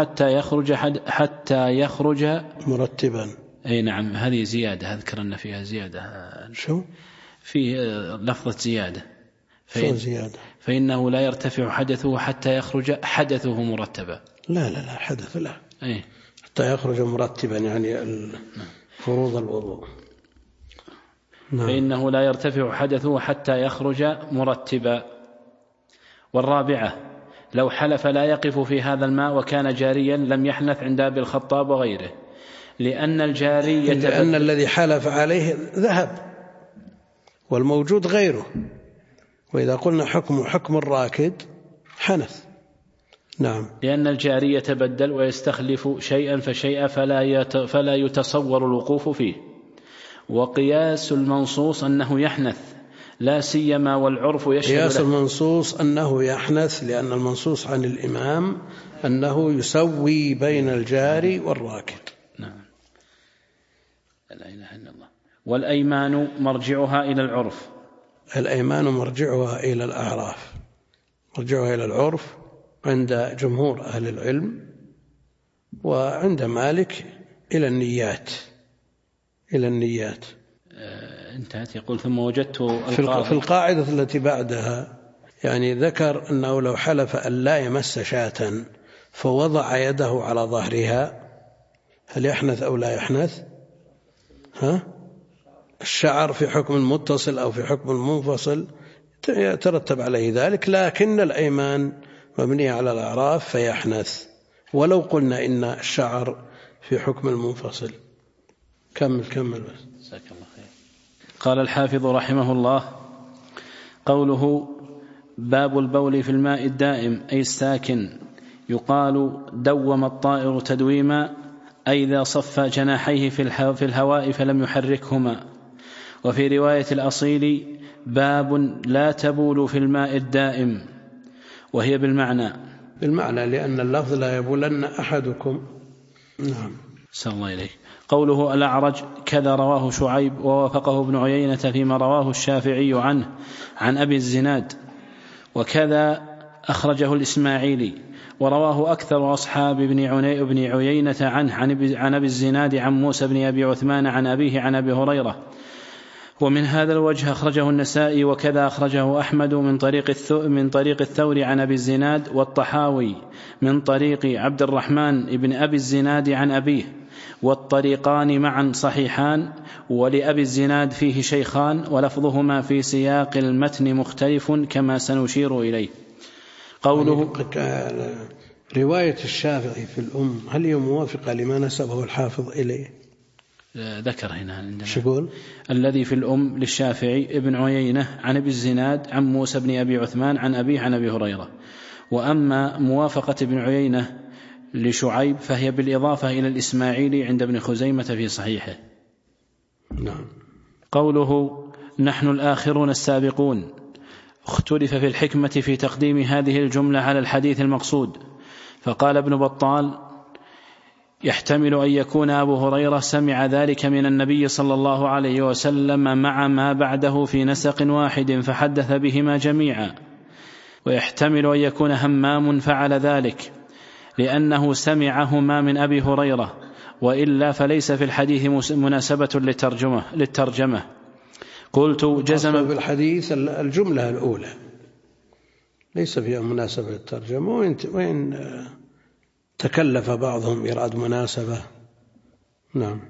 حتى يخرج مرتبا. أي نعم، هذه زيادة، أذكر أن فيها زيادة. شو؟ في لفظة زيادة. زيادة. فإنه لا يرتفع حدثه حتى يخرج حدثه مرتبا. لا حدث لا. أي. حتى يخرج مرتبا يعني فروض الوضوء. نعم. فإنه لا يرتفع حدثه حتى يخرج مرتبا. والرابعة: لو حلف لا يقف في هذا الماء وكان جاريا لم يحنث عند أبي الخطاب وغيره، لأن الذي حلف عليه ذهب والموجود غيره، وإذا قلنا حكم الراكد حنث. نعم. لأن الجاري يتبدل ويستخلف شيئا فشيئا فلا يتصور الوقوف فيه. وقياس المنصوص أنه يحنث لا سيما والعرف يشهد له. قياس المنصوص أنه يحنث لأن المنصوص عن الإمام أنه يسوي بين الجاري والراكد. نعم. لا إله إلا الله. والأيمان مرجعها إلى العرف. الأيمان مرجعها إلى الأعراف، مرجعها إلى العرف عند جمهور أهل العلم، وعند مالك إلى النيات. انتهت. يقول: ثم وجدت في القاعدة التي بعدها يعني ذكر أنه لو حلف أن لا يمس شاة فوضع يده على ظهرها هل يحنث أو لا يحنث؟ الشعر في حكم المتصل أو في حكم المنفصل يترتب عليه ذلك، لكن الأيمان مبنية على الأعراف فيحنث، ولو قلنا إن الشعر في حكم المنفصل. كمل بس. جزاك الله خير. قال الحافظ رحمه الله: قوله باب البول في الماء الدائم أي الساكن، يقال دوم الطائر تدويما، أي إذا صف جناحيه في الهواء فلم يحركهما. وفي رواية الأصيل: باب لا تبول في الماء الدائم، وهي بالمعنى، لأن اللفظ لا يبولن أحدكم. نعم. صلى الله عليه. قوله الأعرج كذا رواه شعيب ووافقه ابن عيينة فيما رواه الشافعي عنه عن أبي الزناد، وكذا أخرجه الإسماعيلي، ورواه أكثر أصحاب ابن عيينة عنه عن أبي الزناد عن موسى بن أبي عثمان عن أبيه عن أبي هريرة. ومن هذا الوجه أخرجه النسائي، وكذا أخرجه أحمد من طريق الثوري عن أبي الزناد، والطحاوي من طريق عبد الرحمن بن أبي الزناد عن أبيه، والطريقان معا صحيحان، ولأبي الزناد فيه شيخان ولفظهما في سياق المتن مختلف كما سنشير إليه. قوله رواية الشافعي في الأم هل هي موافقة لما نسبه الحافظ إليه؟ ذكر هنا عندنا شقول الذي في الأم للشافعي ابن عيينة عن أبي الزناد عن موسى بن أبي عثمان عن أبيه عن أبي هريرة. وأما موافقة ابن عيينة لشعيب فهي بالإضافة إلى الإسماعيلي عند ابن خزيمة في صحيحه. نعم. قوله نحن الآخرون السابقون، اختلف في الحكمة في تقديم هذه الجملة على الحديث المقصود، فقال ابن بطال يحتمل أن يكون أبو هريرة سمع ذلك من النبي صلى الله عليه وسلم مع ما بعده في نسق واحد فحدث بهما جميعا، ويحتمل أن يكون همام فعل ذلك لأنه سمعهما من أبي هريرة، وإلا فليس في الحديث مناسبة للترجمة. قلت جزم بالحديث الجملة الأولى ليس فيها مناسبة للترجمة، وإن تكلف بعضهم إراد مناسبة. نعم.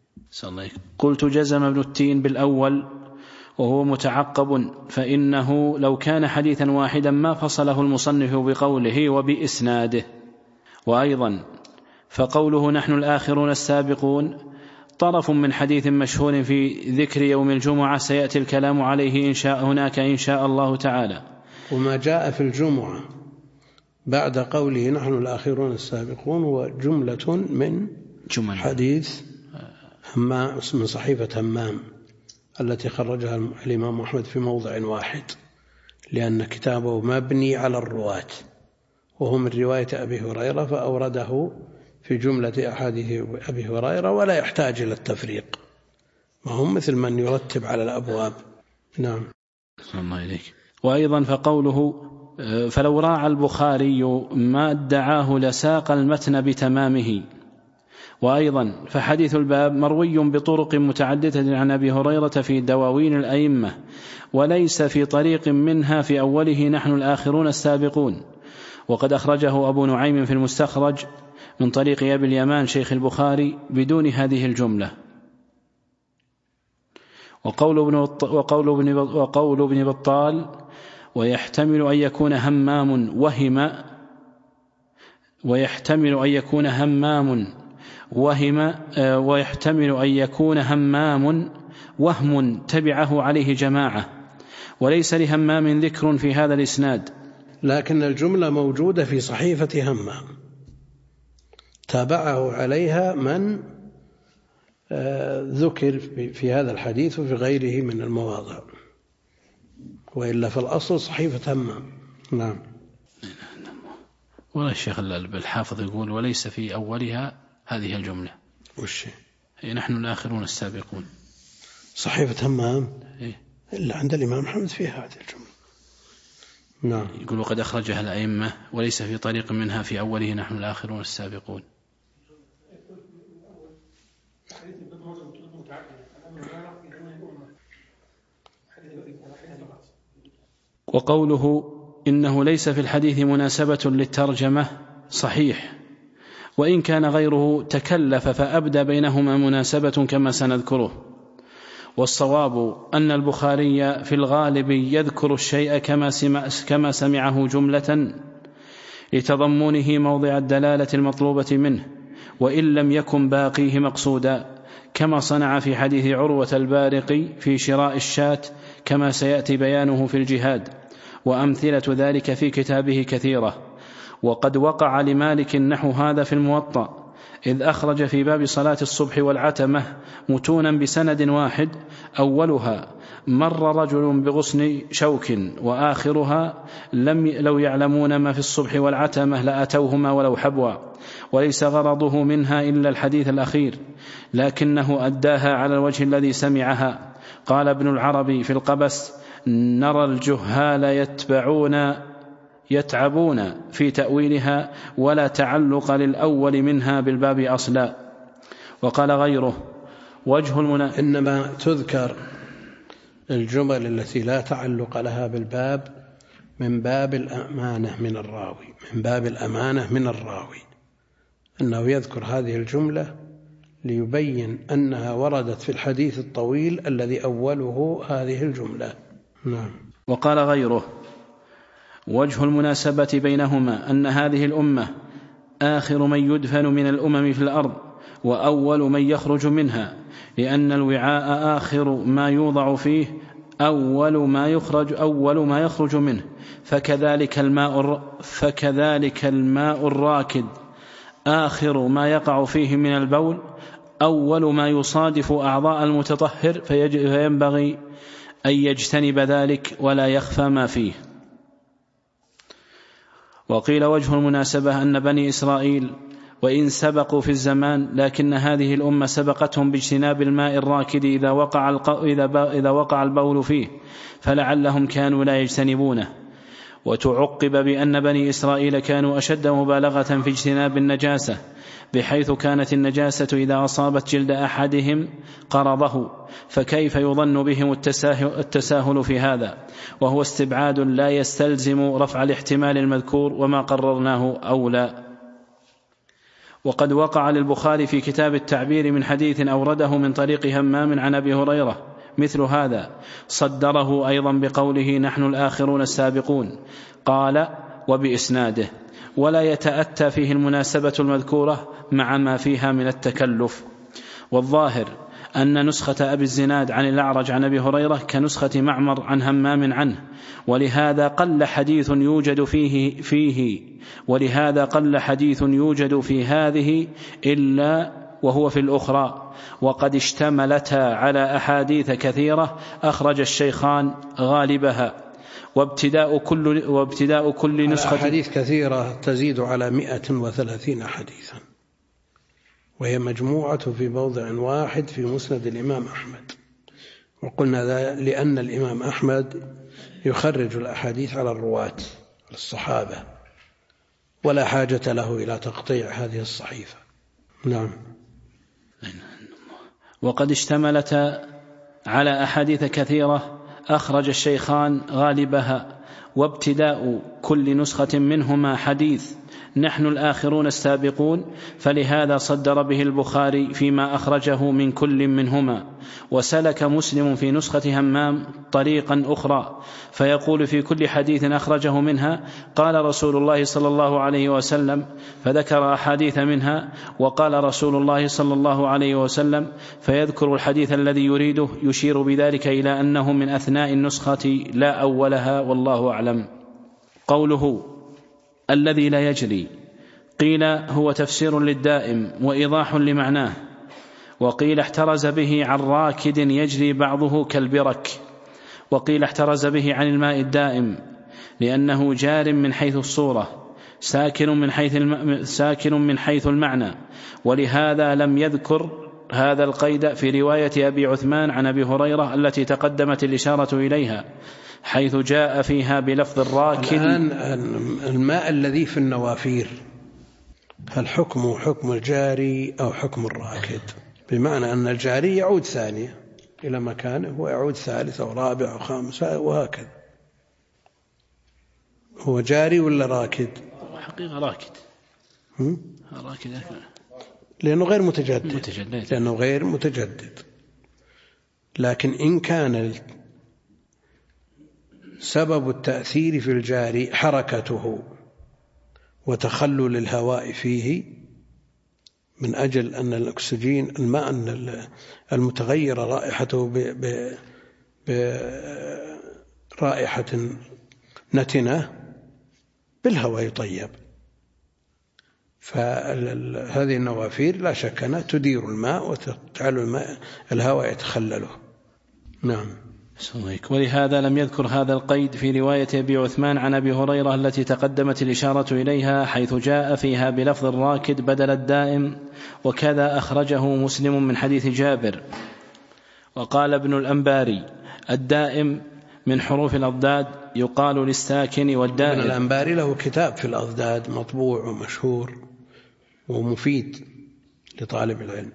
قلت جزم ابن التين بالأول وهو متعقب، فإنه لو كان حديثا واحدا ما فصله المصنف بقوله وبإسناده. وأيضا فقوله نحن الآخرون السابقون طرف من حديث مشهور في ذكر يوم الجمعة سيأتي الكلام عليه هناك إن شاء الله تعالى. وما جاء في الجمعة بعد قوله نحن الآخرون السابقون وجملة من حديث همام من صحيفة همام التي خرجها الإمام أحمد في موضع واحد، لأن كتابه مبني على الرواة وهو من رواية أبي هريرة، فأورده في جملة أحاديث أبي هريرة ولا يحتاج إلى التفريق، وهم مثل من يرتب على الأبواب. نعم. الله إليك. وأيضا فقوله فلو راعى البخاري ما ادعاه لساق المتن بتمامه. وأيضا فحديث الباب مروي بطرق متعددة عن أبي هريرة في دواوين الأئمة، وليس في طريق منها في أوله نحن الآخرون السابقون، وقد أخرجه أبو نعيم في المستخرج من طريق أبي اليمان شيخ البخاري بدون هذه الجملة. وقول ابن بطال ويحتمل أن يكون همام وهم تبعه عليه جماعة، وليس لهمام ذكر في هذا الإسناد، لكن الجملة موجودة في صحيفة همام تابعه عليها من ذكر في هذا الحديث وفي غيره من المواضع، وإلا في الأصل صحيفة همام. نعم. ولا الشيخ الحافظ يقول وليس في أولها هذه الجملة. وش نحن الآخرون السابقون صحيفة همام إلا عند الإمام محمد فيها هذه الجملة. نعم. يقول وقد أخرجها الأئمة وليس في طريق منها في أوله نحن الآخرون السابقون. وقوله إنه ليس في الحديث مناسبة للترجمة صحيح، وإن كان غيره تكلف فأبدى بينهما مناسبة كما سنذكره. والصواب أن البخاري في الغالب يذكر الشيء كما سمعه جملة لتضمنه موضع الدلالة المطلوبة منه، وإن لم يكن باقيه مقصودا، كما صنع في حديث عروة البارقي في شراء الشاة كما سيأتي بيانه في الجهاد، وأمثلة ذلك في كتابه كثيرة. وقد وقع لمالك نحو هذا في الموطأ، إذ أخرج في باب صلاة الصبح والعتمة متونا بسند واحد: أولها مر رجل بغصن شوك، وآخرها لو يعلمون ما في الصبح والعتمة لأتوهما ولو حبوا، وليس غرضه منها إلا الحديث الأخير، لكنه أداها على الوجه الذي سمعها. قال ابن العربي في القبس: نرى الجهال يتعبون في تأويلها، ولا تعلق للأول منها بالباب أصلا. وقال غيره: إنما تذكر الجمل التي لا تعلق لها بالباب من باب الأمانة من الراوي، أنه يذكر هذه الجملة ليبين أنها وردت في الحديث الطويل الذي أوله هذه الجملة. نعم. وقال غيره: وجه المناسبة بينهما أن هذه الأمة آخر من يدفن من الأمم في الأرض، وأول من يخرج منها، لأن الوعاء آخر ما يوضع فيه، أول ما يخرج منه. فكذلك الماء الراكد آخر ما يقع فيه من البول، أول ما يصادف أعضاء المتطهر، فينبغي أن يجتنب ذلك ولا يخفى ما فيه. وقيل وجه المناسبة أن بني إسرائيل وإن سبقوا في الزمان، لكن هذه الأمة سبقتهم باجتناب الماء الراكد إذا وقع البول فيه، فلعلهم كانوا لا يجتنبونه. وتعقب بأن بني إسرائيل كانوا أشد مبالغة في اجتناب النجاسة، بحيث كانت النجاسة إذا أصابت جلد أحدهم قرضه، فكيف يظن بهم التساهل في هذا، وهو استبعاد لا يستلزم رفع الاحتمال المذكور، وما قررناه أولى. وقد وقع للبخاري في كتاب التعبير من حديث أورده من طريق همام عن أبي هريرة مثل هذا، صدره أيضا بقوله: نحن الآخرون السابقون. قال: وبإسناده، ولا يتأتى فيه المناسبة المذكورة مع ما فيها من التكلف. والظاهر أن نسخة أبي الزناد عن الأعرج عن أبي هريرة كنسخة معمر عن همام عنه، ولهذا قل حديث يوجد في هذه إلا وهو في الأخرى، وقد اشتملتا على أحاديث كثيرة أخرج الشيخان غالبها، وابتداء كل نسخة أحاديث كثيرة تزيد على 130 حديثا، وهي مجموعة في موضع واحد في مسند الإمام أحمد. وقلنا لأن الإمام أحمد يخرج الأحاديث على الرواة الصحابة، ولا حاجة له إلى تقطيع هذه الصحيفة. نعم. وقد اشتملت على أحاديث كثيرة أخرج الشيخان غالبها، وابتداء كل نسخة منهما حديث نحن الآخرون السابقون، فلهذا صدر به البخاري فيما أخرجه من كل منهما. وسلك مسلم في نسخة همام طريقا أخرى، فيقول في كل حديث أخرجه منها: قال رسول الله صلى الله عليه وسلم، فذكر أحاديث منها، وقال رسول الله صلى الله عليه وسلم، فيذكر الحديث الذي يريده، يشير بذلك إلى أنه من أثناء النسخة لا أولها، والله أعلم. قوله الذي لا يجري، قيل هو تفسير للدائم وإيضاح لمعناه، وقيل احترز به عن راكد يجري بعضه كالبرك، وقيل احترز به عن الماء الدائم لأنه جار من حيث الصورة، ساكن من حيث المعنى، ولهذا لم يذكر هذا القيد في رواية أبي عثمان عن أبي هريرة التي تقدمت الإشارة إليها، حيث جاء فيها بلفظ الراكد. الآن الماء الذي في النوافير، هل حكمه حكم الجاري أو حكم الراكد؟ بمعنى أن الجاري يعود ثانية إلى مكانه، ويعود ثالثة ورابعة وخامسة وهكذا. هو جاري ولا راكد؟ حقيقة راكد. راكد لأنه غير متجدد. لكن إن كان سبب التأثير في الجاري حركته وتخلل الهواء فيه، من أجل أن الأكسجين الماء المتغير رائحته برائحة نتنة بالهواء يطيب، فهذه النوافير لا شك أنها تدير الماء وتجعل الهواء يتخلله. نعم. ولهذا لم يذكر هذا القيد في رواية أبي عثمان عن أبي هريرة التي تقدمت الإشارة إليها، حيث جاء فيها بلفظ الراكد بدل الدائم، وكذا أخرجه مسلم من حديث جابر. وقال ابن الأنباري: الدائم من حروف الأضداد يقال للساكن والدائم. ابن الأنباري له كتاب في الأضداد مطبوع ومشهور ومفيد لطالب العلم.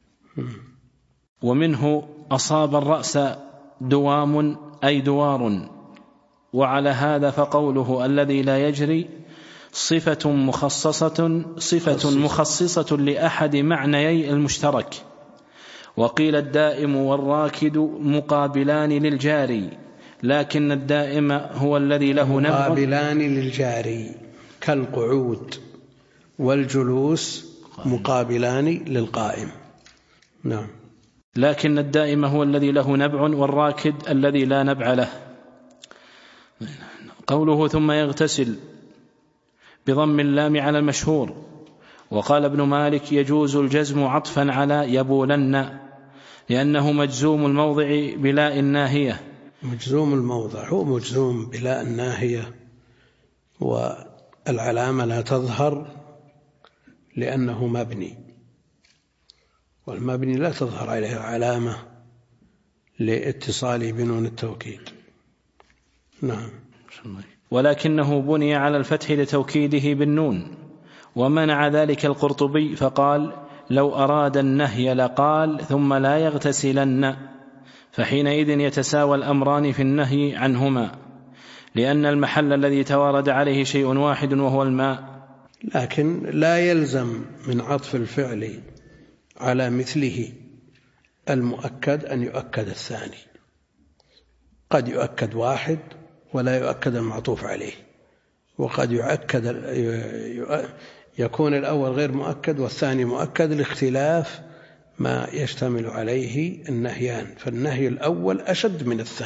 ومنه أصاب الرأس دوام أي دوار. وعلى هذا فقوله الذي لا يجري صفة مخصصة لأحد معنيي المشترك. وقيل الدائم والراكد مقابلان للجاري، لكن الدائم هو الذي له نبع. مقابلان للجاري كالقعود والجلوس مقابلان للقائم. نعم. لكن الدائم هو الذي له نبع، والراكد الذي لا نبع له. قوله ثم يغتسل بضم اللام على المشهور. وقال ابن مالك يجوز الجزم عطفا على يبولن، لأنه مجزوم الموضع بلاء الناهية. مجزوم الموضع هو مجزوم بلاء الناهية، والعلامة لا تظهر لأنه مبني، والمبني لا تظهر عليه علامة لاتصاله بنون التوكيد. نعم. ولكنه بني على الفتح لتوكيده بالنون. ومنع ذلك القرطبي فقال: لو أراد النهي لقال ثم لا يغتسلن، فحينئذ يتساوى الأمران في النهي عنهما، لأن المحل الذي توارد عليه شيء واحد وهو الماء. لكن لا يلزم من عطف الفعل على مثله المؤكد أن يؤكد الثاني، قد يؤكد واحد ولا يؤكد المعطوف عليه، وقد يكون الأول غير مؤكد والثاني مؤكد لاختلاف ما يشتمل عليه النهيان. فالنهي الأول أشد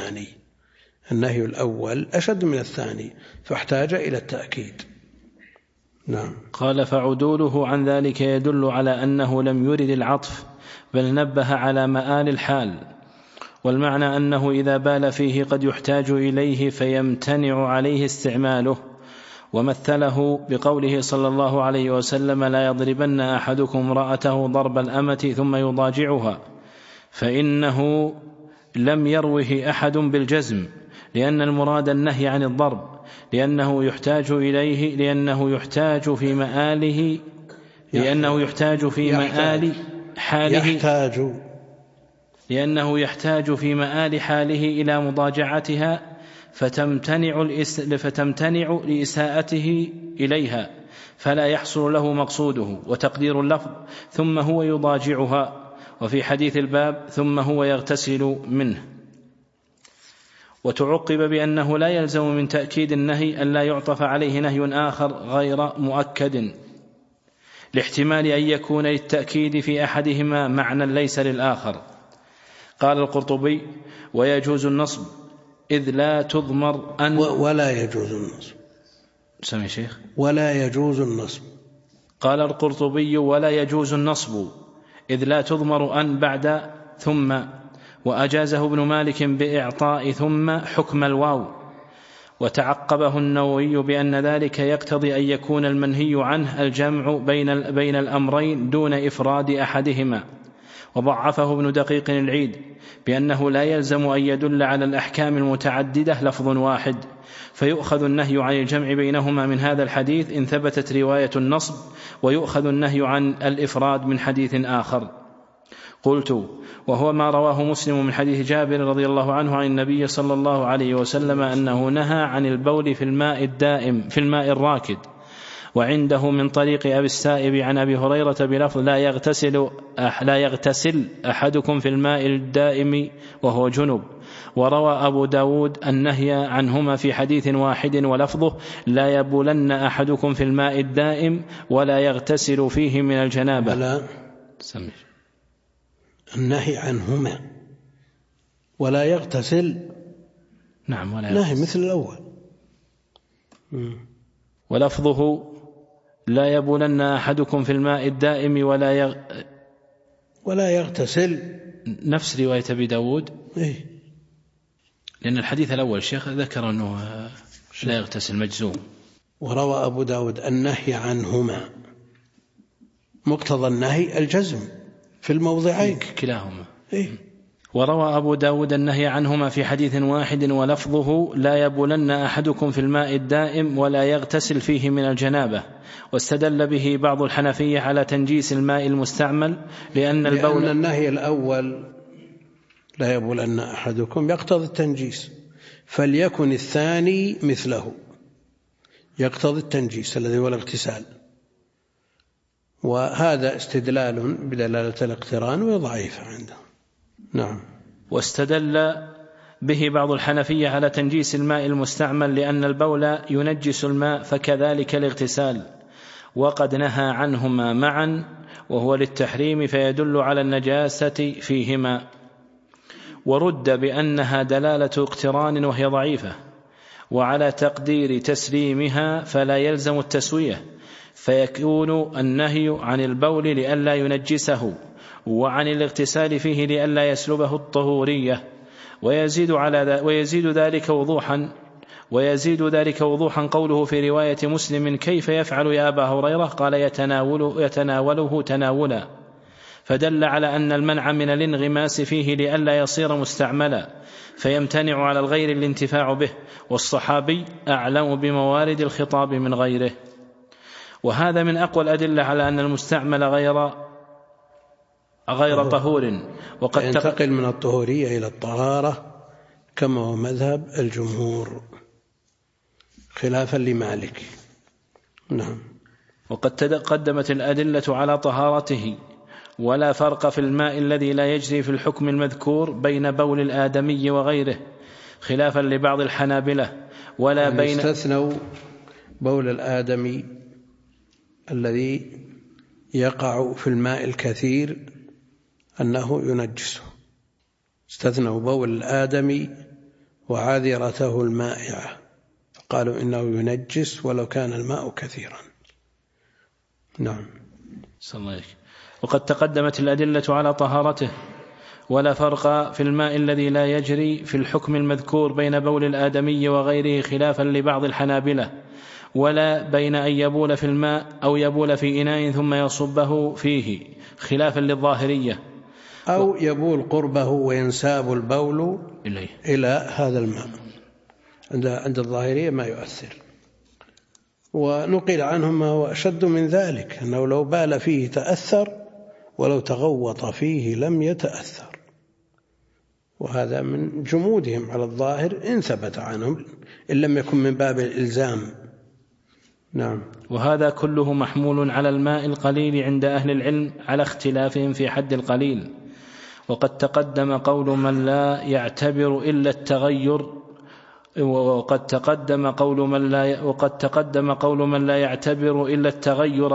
من الثاني، فاحتاج إلى التأكيد. نعم. قال: فعدوله عن ذلك يدل على أنه لم يرد العطف، بل نبه على مآل الحال. والمعنى أنه إذا بال فيه قد يحتاج إليه فيمتنع عليه استعماله. ومثله بقوله صلى الله عليه وسلم: لا يضربن أحدكم امرأته ضرب الأمة ثم يضاجعها، فإنه لم يروه أحد بالجزم، لأن المراد النهي عن الضرب، لأنه يحتاج إليه، لأنه يحتاج في مآل حاله إلى مضاجعتها، فتمتنع لإساءته إليها، فلا يحصل له مقصوده. وتقدير اللفظ ثم هو يضاجعها، وفي حديث الباب ثم هو يغتسل منه. وتعقب بأنه لا يلزم من تأكيد النهي أن لا يعطف عليه نهي آخر غير مؤكد، لاحتمال أن يكون للتأكيد في أحدهما معنى ليس للآخر. قال القرطبي: ويجوز النصب إذ لا تضمر أن ولا يجوز النصب. سمع شيخ. ولا يجوز النصب. قال القرطبي: ولا يجوز النصب إذ لا تضمر أن بعد ثم. وأجازه ابن مالك بإعطاء ثم حكم الواو. وتعقبه النووي بأن ذلك يقتضي أن يكون المنهي عنه الجمع بين الأمرين دون إفراد أحدهما. وضعفه ابن دقيق العيد بأنه لا يلزم أن يدل على الأحكام المتعددة لفظ واحد، فيؤخذ النهي عن الجمع بينهما من هذا الحديث إن ثبتت رواية النصب، ويؤخذ النهي عن الإفراد من حديث آخر. قلت: وهو ما رواه مسلم من حديث جابر رضي الله عنه عن النبي صلى الله عليه وسلم أنه نهى عن البول في الماء الدائم في الماء الراكد. وعنده من طريق أبي السائب عن أبي هريرة بلفظ: لا يغتسل أحدكم في الماء الدائم وهو جنب. وروى أبو داود النهي عنهما في حديث واحد ولفظه: لا يبولن أحدكم في الماء الدائم ولا يغتسل فيه من الجنابة. النهي عنهما ولا يغتسل. نعم. نهي مثل الأول. ولفظه: لا يبولن أحدكم في الماء الدائم ولا يغتسل. نفس رواية أبي داود. لأن الحديث الأول الشيخ ذكر أنه لا يغتسل مجزوم. وروى أبو داود النهي عنهما، مقتضى النهي الجزم في الموضعين كلاهما. وروى أبو داود النهي عنهما في حديث واحد ولفظه لا يبولن أحدكم في الماء الدائم ولا يغتسل فيه من الجنابة. واستدل به بعض الحنفية على تنجيس الماء المستعمل لأن النهي الأول لا يبولن أحدكم يقتضي التنجيس، فليكن الثاني مثله يقتضي التنجيس الذي هو الاغتسال، وهذا استدلال بدلالة الاقتران وضعيف عنده. نعم. واستدل به بعض الحنفية على تنجيس الماء المستعمل لأن البول ينجس الماء فكذلك الاغتسال، وقد نهى عنهما معا وهو للتحريم فيدل على النجاسة فيهما. ورد بأنها دلالة اقتران وهي ضعيفة، وعلى تقدير تسليمها فلا يلزم التسوية، فيكون النهي عن البول لئلا ينجسه، وعن الاغتسال فيه لئلا يسلبه الطهورية. ويزيد ذلك وضوحا قوله في رواية مسلم كيف يفعل يا أبا هريرة؟ قال يتناوله تناولا، فدل على أن المنع من الانغماس فيه لئلا يصير مستعملا فيمتنع على الغير الانتفاع به، والصحابي أعلم بموارد الخطاب من غيره. وهذا من أقوى الأدلة على أن المستعمل غير طهور، وقد ينتقل من الطهورية إلى الطهارة كما هو مذهب الجمهور خلافا لمالك. نعم. وقد تقدمت الأدلة على طهارته، ولا فرق في الماء الذي لا يجري في الحكم المذكور بين بول الآدمي وغيره خلافا لبعض الحنابلة، ولا بين استثنوا بول الآدمي الذي يقع في الماء الكثير أنه ينجسه، استثنوا بول الآدمي وعاذرته المائعة، قالوا إنه ينجس ولو كان الماء كثيرا. نعم. صلى الله عليه. وقد تقدمت الأدلة على طهارته، ولا فرق في الماء الذي لا يجري في الحكم المذكور بين بول الآدمي وغيره خلافا لبعض الحنابلة، ولا بين أن يبول في الماء أو يبول في إناء ثم يصبه فيه خلافا للظاهرية، أو يبول قربه وينساب البول إلى هذا الماء. عند الظاهرية ما يؤثر. ونقل عنهم ما هو أشد من ذلك، أنه لو بال فيه تأثر ولو تغوط فيه لم يتأثر، وهذا من جمودهم على الظاهر إن ثبت عنهم، إن لم يكن من باب الإلزام. نعم. وهذا كله محمول على الماء القليل عند أهل العلم على اختلافهم في حد القليل. وقد تقدم قول من لا يعتبر إلا التغير، وقد تقدم قول من لا يعتبر إلا التغير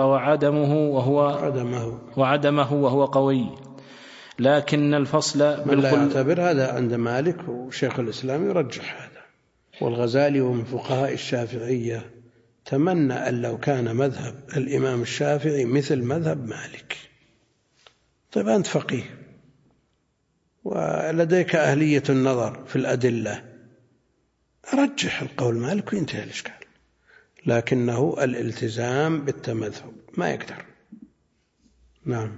وعدمه وهو قوي. لكن الفصل من لا يعتبر هذا عند مالك وشيخ الإسلام يرجح هذا، والغزالي ومن فقهاء الشافعية تمنى أن لو كان مذهب الإمام الشافعي مثل مذهب مالك. طيب أنت فقيه ولديك أهلية النظر في الأدلة، رجح القول مالك وينتهي الإشكال، لكنه الالتزام بالتمذهب ما يقدر. نعم.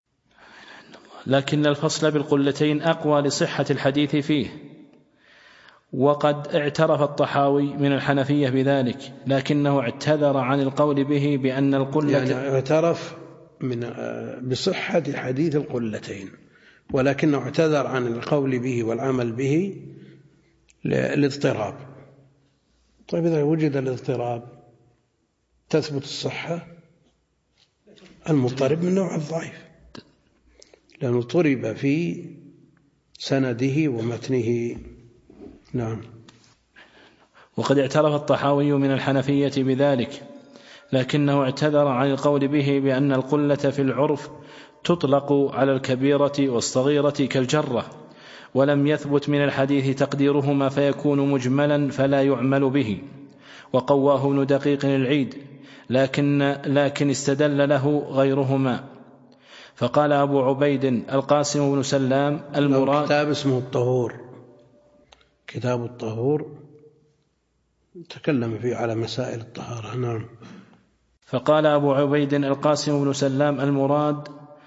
لكن الفصل بالقلتين أقوى لصحة الحديث فيه، وقد اعترف الطحاوي من الحنفية بذلك، لكنه اعتذر عن القول به بأن القلة يعني اعترف بصحة حديث القلتين، ولكنه اعتذر عن القول به والعمل به الاضطراب. طيب إذا وجد الاضطراب تثبت الصحة؟ المضطرب من نوع الضعيف، لأنه اضطرب في سنده ومتنه. نعم. وقد اعترف الطحاوي من الحنفية بذلك، لكنه اعتذر عن القول به بأن القلة في العرف تطلق على الكبيرة والصغيرة كالجرة، ولم يثبت من الحديث تقديرهما فيكون مجملا فلا يعمل به. وقواه ابن دقيق العيد لكن استدل له غيرهما. فقال أبو عبيد القاسم بن سلام المراد كتاب اسمه الطهور، كتاب الطهور تكلم فيه على مسائل الطهارة. نعم. فقال أبو عبيد القاسم بن سلام المراد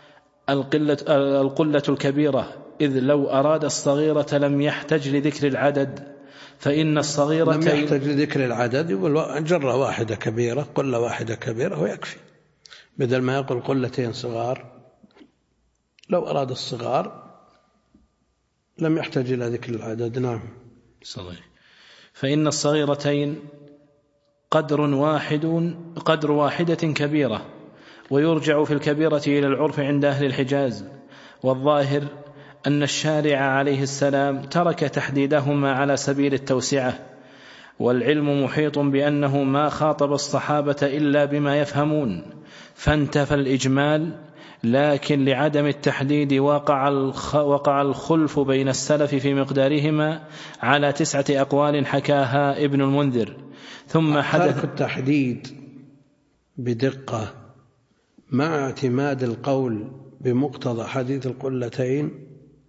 القلة الكبيرة، إذ لو أراد الصغيرة لم يحتج لذكر العدد، فإن الصغيرة لم يحتج لذكر العدد، يقول جرة واحدة كبيرة، قلة واحدة كبيرة ويكفي، بدل ما يقول قلتين صغار. لو أراد الصغار لم يحتج إلى ذكر العدد. نعم. صغير. فإن الصغيرتين قدر واحدة كبيرة، ويرجع في الكبيرة إلى العرف عند أهل الحجاز، والظاهر أن الشارع عليه السلام ترك تحديدهما على سبيل التوسعة، والعلم محيط بأنه ما خاطب الصحابة إلا بما يفهمون، فانتفى الإجمال، لكن لعدم التحديد وقع الخلف بين السلف في مقدارهما على 9 أقوال حكاها ابن المنذر. ثم حدث التحديد بدقة مع اعتماد القول بمقتضى حديث القلتين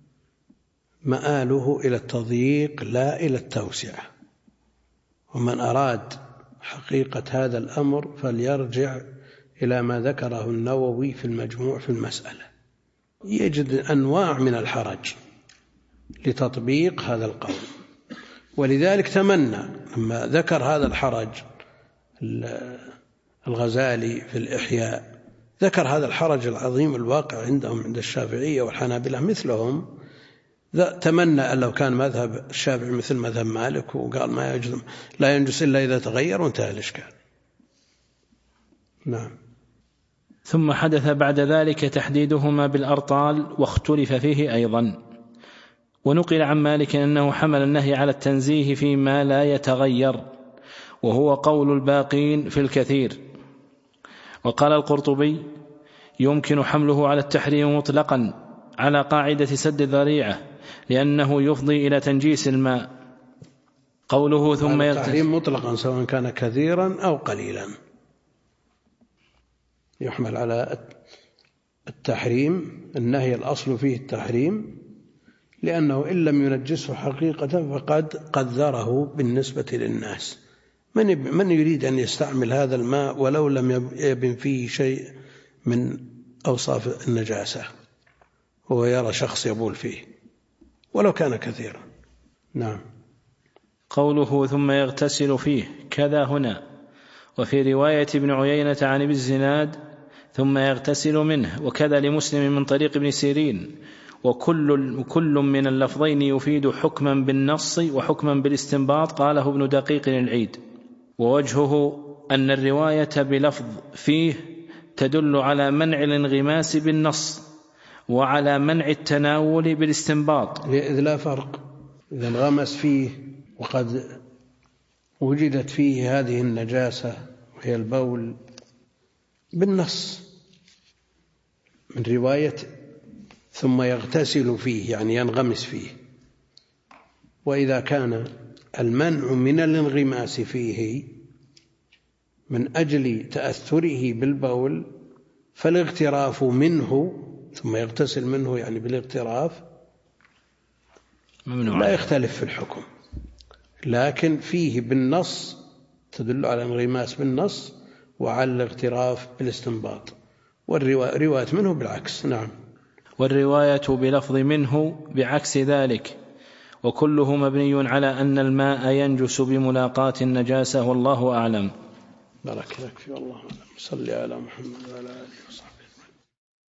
مآله إلى التضييق لا إلى التوسعة. ومن أراد حقيقة هذا الأمر فليرجع إلى ما ذكره النووي في المجموع في المسألة، يجد أنواع من الحرج لتطبيق هذا القول. ولذلك تمنى لما ذكر هذا الحرج الغزالي في الإحياء، ذكر هذا الحرج العظيم الواقع عندهم عند الشافعية والحنابلة مثلهم، تمنى أن لو كان مذهب الشافعي مثل مذهب مالك وقال ما يجوز لا ينجس إلا إذا تغير وانتهى الإشكال. نعم. ثم حدث بعد ذلك تحديدهما بالأرطال، واختلف فيه أيضا. ونقل عن مالك أنه حمل النهي على التنزيه فيما لا يتغير، وهو قول الباقين في الكثير. وقال القرطبي يمكن حمله على التحريم مطلقا على قاعدة سد الذريعة، لأنه يفضي إلى تنجيس الماء. قوله ثم التحريم مطلقا سواء كان كثيرا أو قليلا، يحمل على التحريم، النهي الأصل فيه التحريم، لأنه إن لم ينجسه حقيقة فقد قدره بالنسبة للناس. من يريد أن يستعمل هذا الماء ولو لم يبن فيه شيء من أوصاف النجاسة، هو يرى شخص يبول فيه ولو كان كثيرا. نعم. قوله ثم يغتسل فيه كذا هنا. وفي رواية ابن عيينة عن ابن الزناد ثم يغتسل منه، وكذا لمسلم من طريق ابن سيرين. وكل من اللفظين يفيد حكما بالنص وحكما بالاستنباط، قاله ابن دقيق العيد. ووجهه أن الرواية بلفظ فيه تدل على منع الانغماس بالنص وعلى منع التناول بالاستنباط، إذ لا فرق إذا انغمس فيه وقد وجدت فيه هذه النجاسة وهي البول بالنص من رواية ثم يغتسل فيه يعني ينغمس فيه. وإذا كان المنع من الانغماس فيه من أجل تأثره بالبول فالاغتراف منه، ثم يغتسل منه يعني بالاغتراف، لا يختلف في الحكم، لكن فيه بالنص تدل على الانغماس بالنص وعلى الاغتراف بالاستنباط، والرواية منه بالعكس. نعم. والرواية بلفظ منه بعكس ذلك، وكله مبني على أن الماء ينجس بملاقاة النجاسة، والله أعلم. بارك لك في الله. صل على محمد وعلى آله وصحبه.